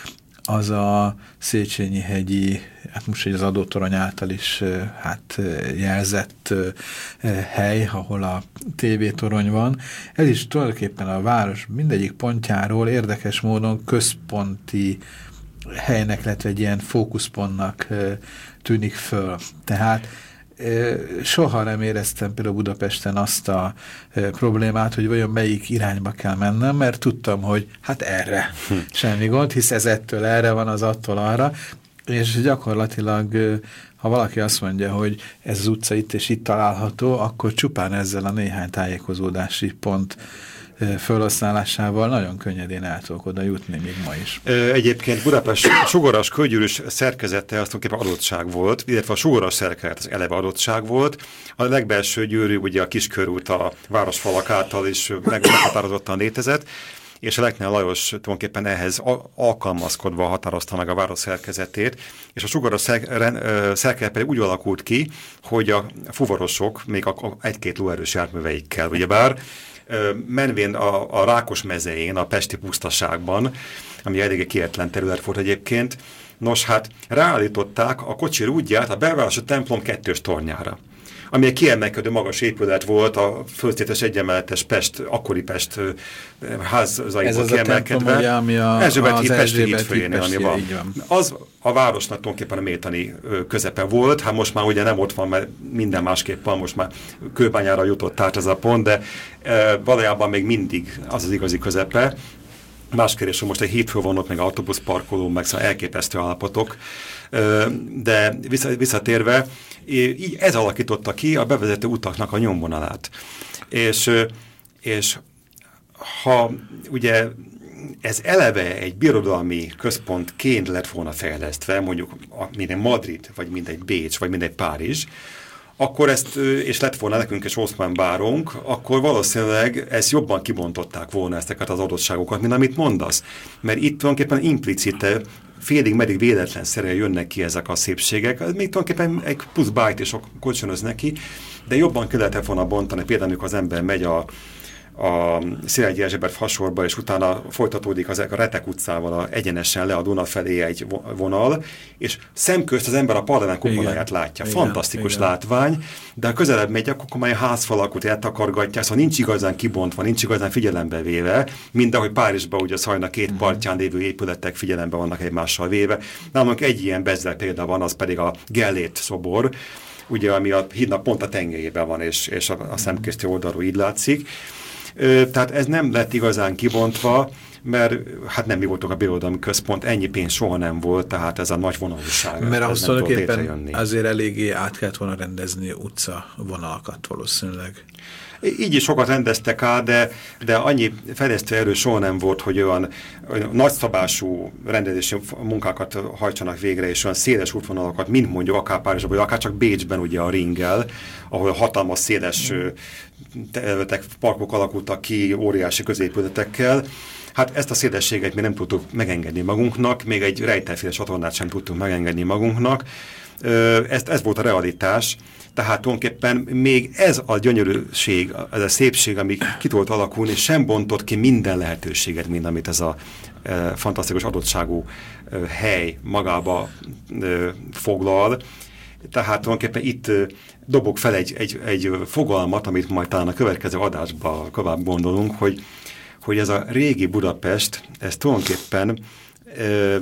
Speaker 6: az a Széchenyi-hegyi, hát most az adótorony által is hát jelzett hely, ahol a tévétorony van. Ez is tulajdonképpen a város mindegyik pontjáról érdekes módon központi helynek, illetve egy ilyen fókuszpontnak tűnik föl. Tehát soha nem éreztem például Budapesten azt a problémát, hogy vajon melyik irányba kell mennem, mert tudtam, hogy hát erre hm. semmi gond, hisz ez ettől erre van, az attól arra, és gyakorlatilag, ha valaki azt mondja, hogy ez az utca itt és itt található, akkor csupán ezzel a néhány tájékozódási pont felhasználásával nagyon könnyedén el tudok oda jutni, még ma is.
Speaker 2: Egyébként Budapest sugaras kőgyűrűs szerkezete az tulajdonképpen adottság volt, illetve a sugaras szerkezet az eleve adottság volt. A legbelső gyűrű, ugye a Kiskörút a városfalak által is meghatározottan létezett, és a Lechner Lajos tulajdonképpen ehhez alkalmazkodva határozta meg a város szerkezetét, és a sugaras szerkezet pedig úgy alakult ki, hogy a fuvarosok még egy-két lóerős járműveikkel, ugyebár menvén a, a Rákos mezején, a pesti pusztaságban, ami eléggé kietlen terület volt egyébként, nos hát ráállították a kocsi rúdját a belvárosi templom kettős tornyára, ami egy kiemelkedő magas épület volt, a földszintes egyemeletes Pest, akkori Pest házaiból kiemelkedve.
Speaker 6: Ugye, ami a,
Speaker 2: Erzsébet híd Pesti
Speaker 6: hídfőjénél,
Speaker 2: ami van. van. Az a városnak tulajdonképpen a méltani közepe volt, hát most már ugye nem ott van, mert minden másképp van, most már Kőbányára jutott át ez a pont, de e, valójában még mindig az az igazi közepe. Más kérdés, hogy most egy hídfővonat, meg autóbuszparkoló, meg szóval elképesztő állapotok, de visszatérve, így ez alakította ki a bevezető utaknak a nyomvonalát. És, és ha ugye ez eleve egy birodalmi központként lett volna fejlesztve, mondjuk minden Madrid, vagy mindegy Bécs, vagy mindegy Párizs, akkor ezt, és lett volna nekünk is Oszmán bárunk, akkor valószínűleg ezt jobban kibontották volna ezeket az adottságokat, mint amit mondasz. Mert itt tulajdonképpen implicite, félig meddig véletlenszerűen jönnek ki ezek a szépségek. Még tulajdonképpen egy plusz bájt is kölcsönöz neki, de jobban ki lehetett volna bontani. Például, amikor az ember megy a a Szilágyi Erzsébet fasorba, és utána folytatódik az, a Retek utcával a, egyenesen le a Duna felé egy vonal, és szemközt az ember a parlament kupoláját látja. Igen, fantasztikus igen. látvány, de ha közelebb megy, akkor már a házfalakot eltakargatják, szóval nincs igazán kibontva, nincs igazán figyelembe véve, mint ahogy Párizsban ugye Szajna két partján lévő épületek figyelembe vannak egymással véve. Nálunk egy ilyen bezzeg példa van, az pedig a Gellért szobor, ugye, ami a hídnak pont a tengelyében van, és, és a, a szemközti oldalról így látszik. Tehát ez nem lett igazán kibontva, mert hát nem mi voltunk a birodalmi központ, ennyi pénz soha nem volt, tehát ez a nagy vonalúság.
Speaker 6: Mert ahhoz tulajdonképpen azért eléggé át kellett volna rendezni utca vonalakat valószínűleg.
Speaker 2: Így is sokat rendeztek át, de, de annyi fejlesztő erő soha nem volt, hogy olyan, olyan nagyszabású rendezési munkákat hajtsanak végre, és olyan széles útvonalakat, mint mondjuk akár Párizsban, vagy akár csak Bécsben ugye a Ringgel, ahol hatalmas széles területek, parkok alakultak ki óriási középületekkel. Hát ezt a szélességet mi nem tudtuk megengedni magunknak, még egy rejtelféle csatornát sem tudtunk megengedni magunknak. Ezt, ez volt a realitás. Tehát tulajdonképpen még ez a gyönyörűség, ez a szépség, ami ki tudott alakulni, sem bontott ki minden lehetőséget, mint amit ez a e, fantasztikus adottságú e, hely magába e, foglal. Tehát tulajdonképpen itt e, dobok fel egy, egy, egy fogalmat, amit majd talán a következő adásban tovább gondolunk, hogy, hogy ez a régi Budapest, ez tulajdonképpen e,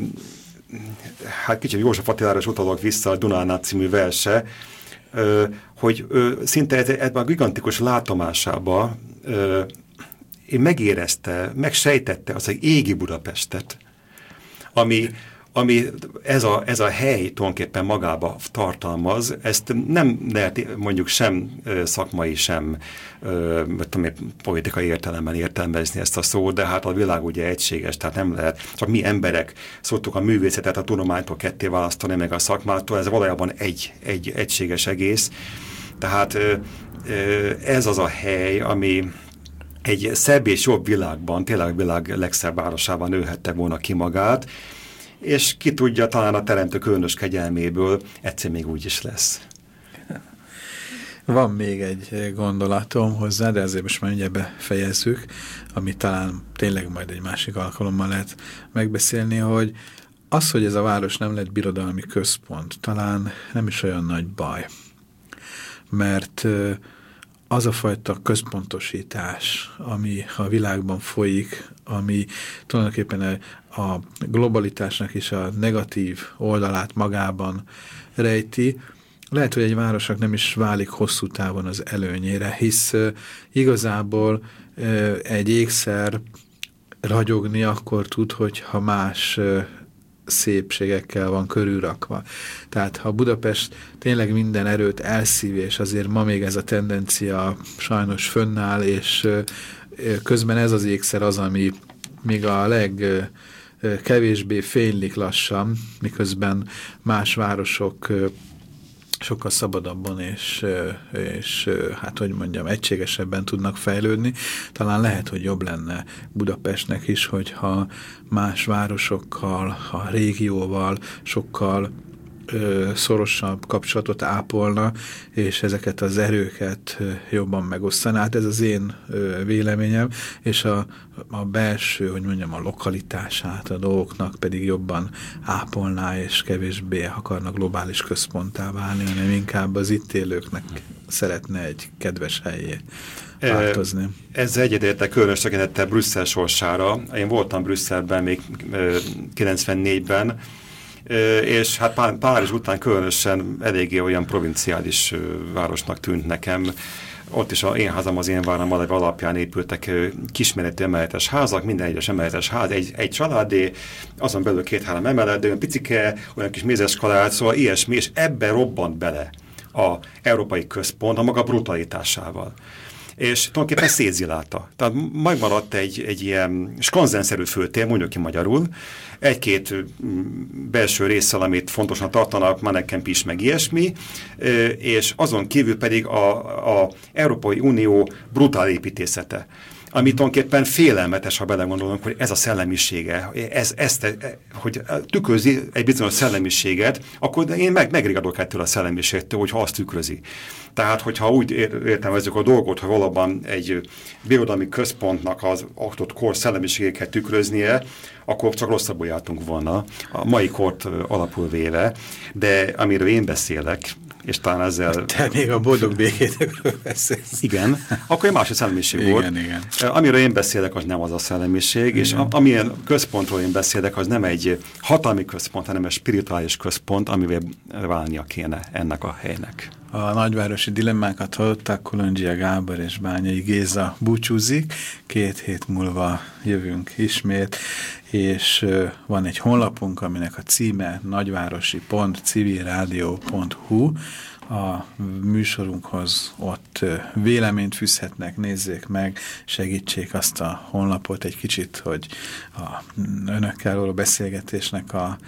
Speaker 2: hát kicsit József Attilára is utalok vissza a Dunánál című verse, Ö, hogy ö, szinte ebben a gigantikus látomásában ö, én megérezte, megsejtette az egy égi Budapestet, ami, ami ez, a, ez a hely tulajdonképpen magába tartalmaz. Ezt nem lehet mondjuk sem ö, szakmai, sem ö, tudom, politikai értelemben értelmezni ezt a szót, de hát a világ ugye egységes, tehát nem lehet, csak mi emberek szoktuk a művészetet a tudománytól ketté választani, meg a szakmától, ez valójában egy, egy egységes egész. Tehát ö, ö, ez az a hely, ami egy szebb és jobb világban, tényleg a világ legszebb városában nőhette volna ki magát, és ki tudja, talán a teremtő különös kegyelméből egyszer még úgy is lesz.
Speaker 6: Van még egy gondolatom hozzá, de azért most már ugye befejezzük, amit talán tényleg majd egy másik alkalommal lehet megbeszélni, hogy az, hogy ez a város nem lett birodalmi központ, talán nem is olyan nagy baj, mert az a fajta központosítás, ami a világban folyik, ami tulajdonképpen a globalitásnak is a negatív oldalát magában rejti, lehet, hogy egy városnak nem is válik hosszú távon az előnyére, hisz uh, igazából uh, egy ékszer ragyogni akkor tud, hogyha más uh, szépségekkel van körülrakva. Tehát ha Budapest tényleg minden erőt elszív, és azért ma még ez a tendencia sajnos fönnáll, és uh, közben ez az ékszer az, ami még a legkevésbé uh, fénylik lassan, miközben más városok uh, sokkal szabadabban és, és hát hogy mondjam, egységesebben tudnak fejlődni. Talán lehet, hogy jobb lenne Budapestnek is, hogyha más városokkal, a régióval sokkal ö, szorosabb kapcsolatot ápolna, és ezeket az erőket ö, jobban megosztaná. Hát ez az én ö, véleményem, és a, a belső, hogy mondjam, a lokalitását a dolgoknak pedig jobban ápolná, és kevésbé akarnak globális központtá válni, hanem inkább az itt élőknek szeretne egy kedves helyé változni.
Speaker 2: Ezzel egyetértek, különös tekintettel Brüsszel sorsára. Én voltam Brüsszelben még kilencvennégyben, és hát Párizs után különösen eléggé olyan provinciális városnak tűnt nekem. Ott is az én házam, az én váram alapján épültek kisméretű emeletes házak, minden egyes emeletes ház, egy, egy családé, azon belül két-három emelet, de olyan picike, olyan kis mézeskalált, szóval ilyesmi, és ebbe robbant bele az európai központ a maga brutalitásával. És tulajdonképpen szétzilálta. Tehát megmaradt egy, egy ilyen skanzenszerű főtér, mondjuk ki magyarul, egy-két belső résszel, amit fontosan tartanak, Manneken-Pis meg ilyesmi, és azon kívül pedig a, a Európai Unió brutál építészete, ami tulajdonképpen félelmetes, ha belegondolunk, hogy ez a szellemisége, ez, ezt, hogy tükrözi egy bizonyos szellemiséget, akkor én meg, megrigadok ettől a szellemiségtől, hogyha azt tükrözi. Tehát, hogyha úgy értelmezzük a dolgot, hogy valóban egy birodalmi központnak az adott kor szellemiségeket tükröznie, akkor csak rosszabbul jártunk volna, a mai kort alapul véve, de amiről én beszélek, és talán ezzel...
Speaker 6: Te még a boldog békétekről beszélsz.
Speaker 2: Igen, akkor egy másik szellemiség igen, volt. Igen. Amiről én beszélek, az nem az a szellemiség, igen. És amilyen központról én beszélek, az nem egy hatalmi központ, hanem egy spirituális központ, amivel válnia kéne ennek a helynek.
Speaker 6: A nagyvárosi dilemmákat hallották, Kolondzsia Gábor és Bányai Géza búcsúzik. Két hét múlva jövünk ismét, és van egy honlapunk, aminek a címe nagyvárosi pont civilrádió pont hu. A műsorunkhoz ott véleményt fűzhetnek, nézzék meg, segítsék azt a honlapot egy kicsit, hogy a önökkel való beszélgetésnek a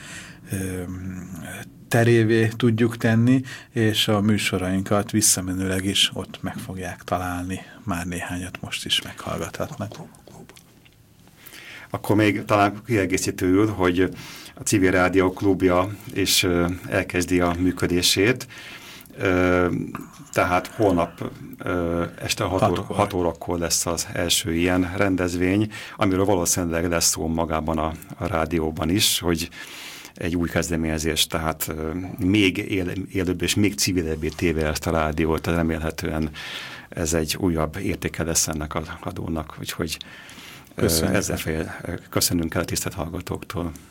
Speaker 6: terévé tudjuk tenni, és a műsorainkat visszamenőleg is ott meg fogják találni. Már néhányat most is meghallgathatnak.
Speaker 2: Akkor még talán kiegészítőül, hogy a Civil Rádió klubja is elkezdi a működését. Tehát holnap este hat órakor lesz az első ilyen rendezvény, amiről valószínűleg lesz szó magában a, a rádióban is, hogy egy új kezdeményezés, tehát uh, még él, élőbb és még civilebbé téve ezt a rádiót, tehát remélhetően ez egy újabb értéke lesz ennek az adónak, úgyhogy uh, ezzel fél, köszönünk el a tisztelt hallgatóktól.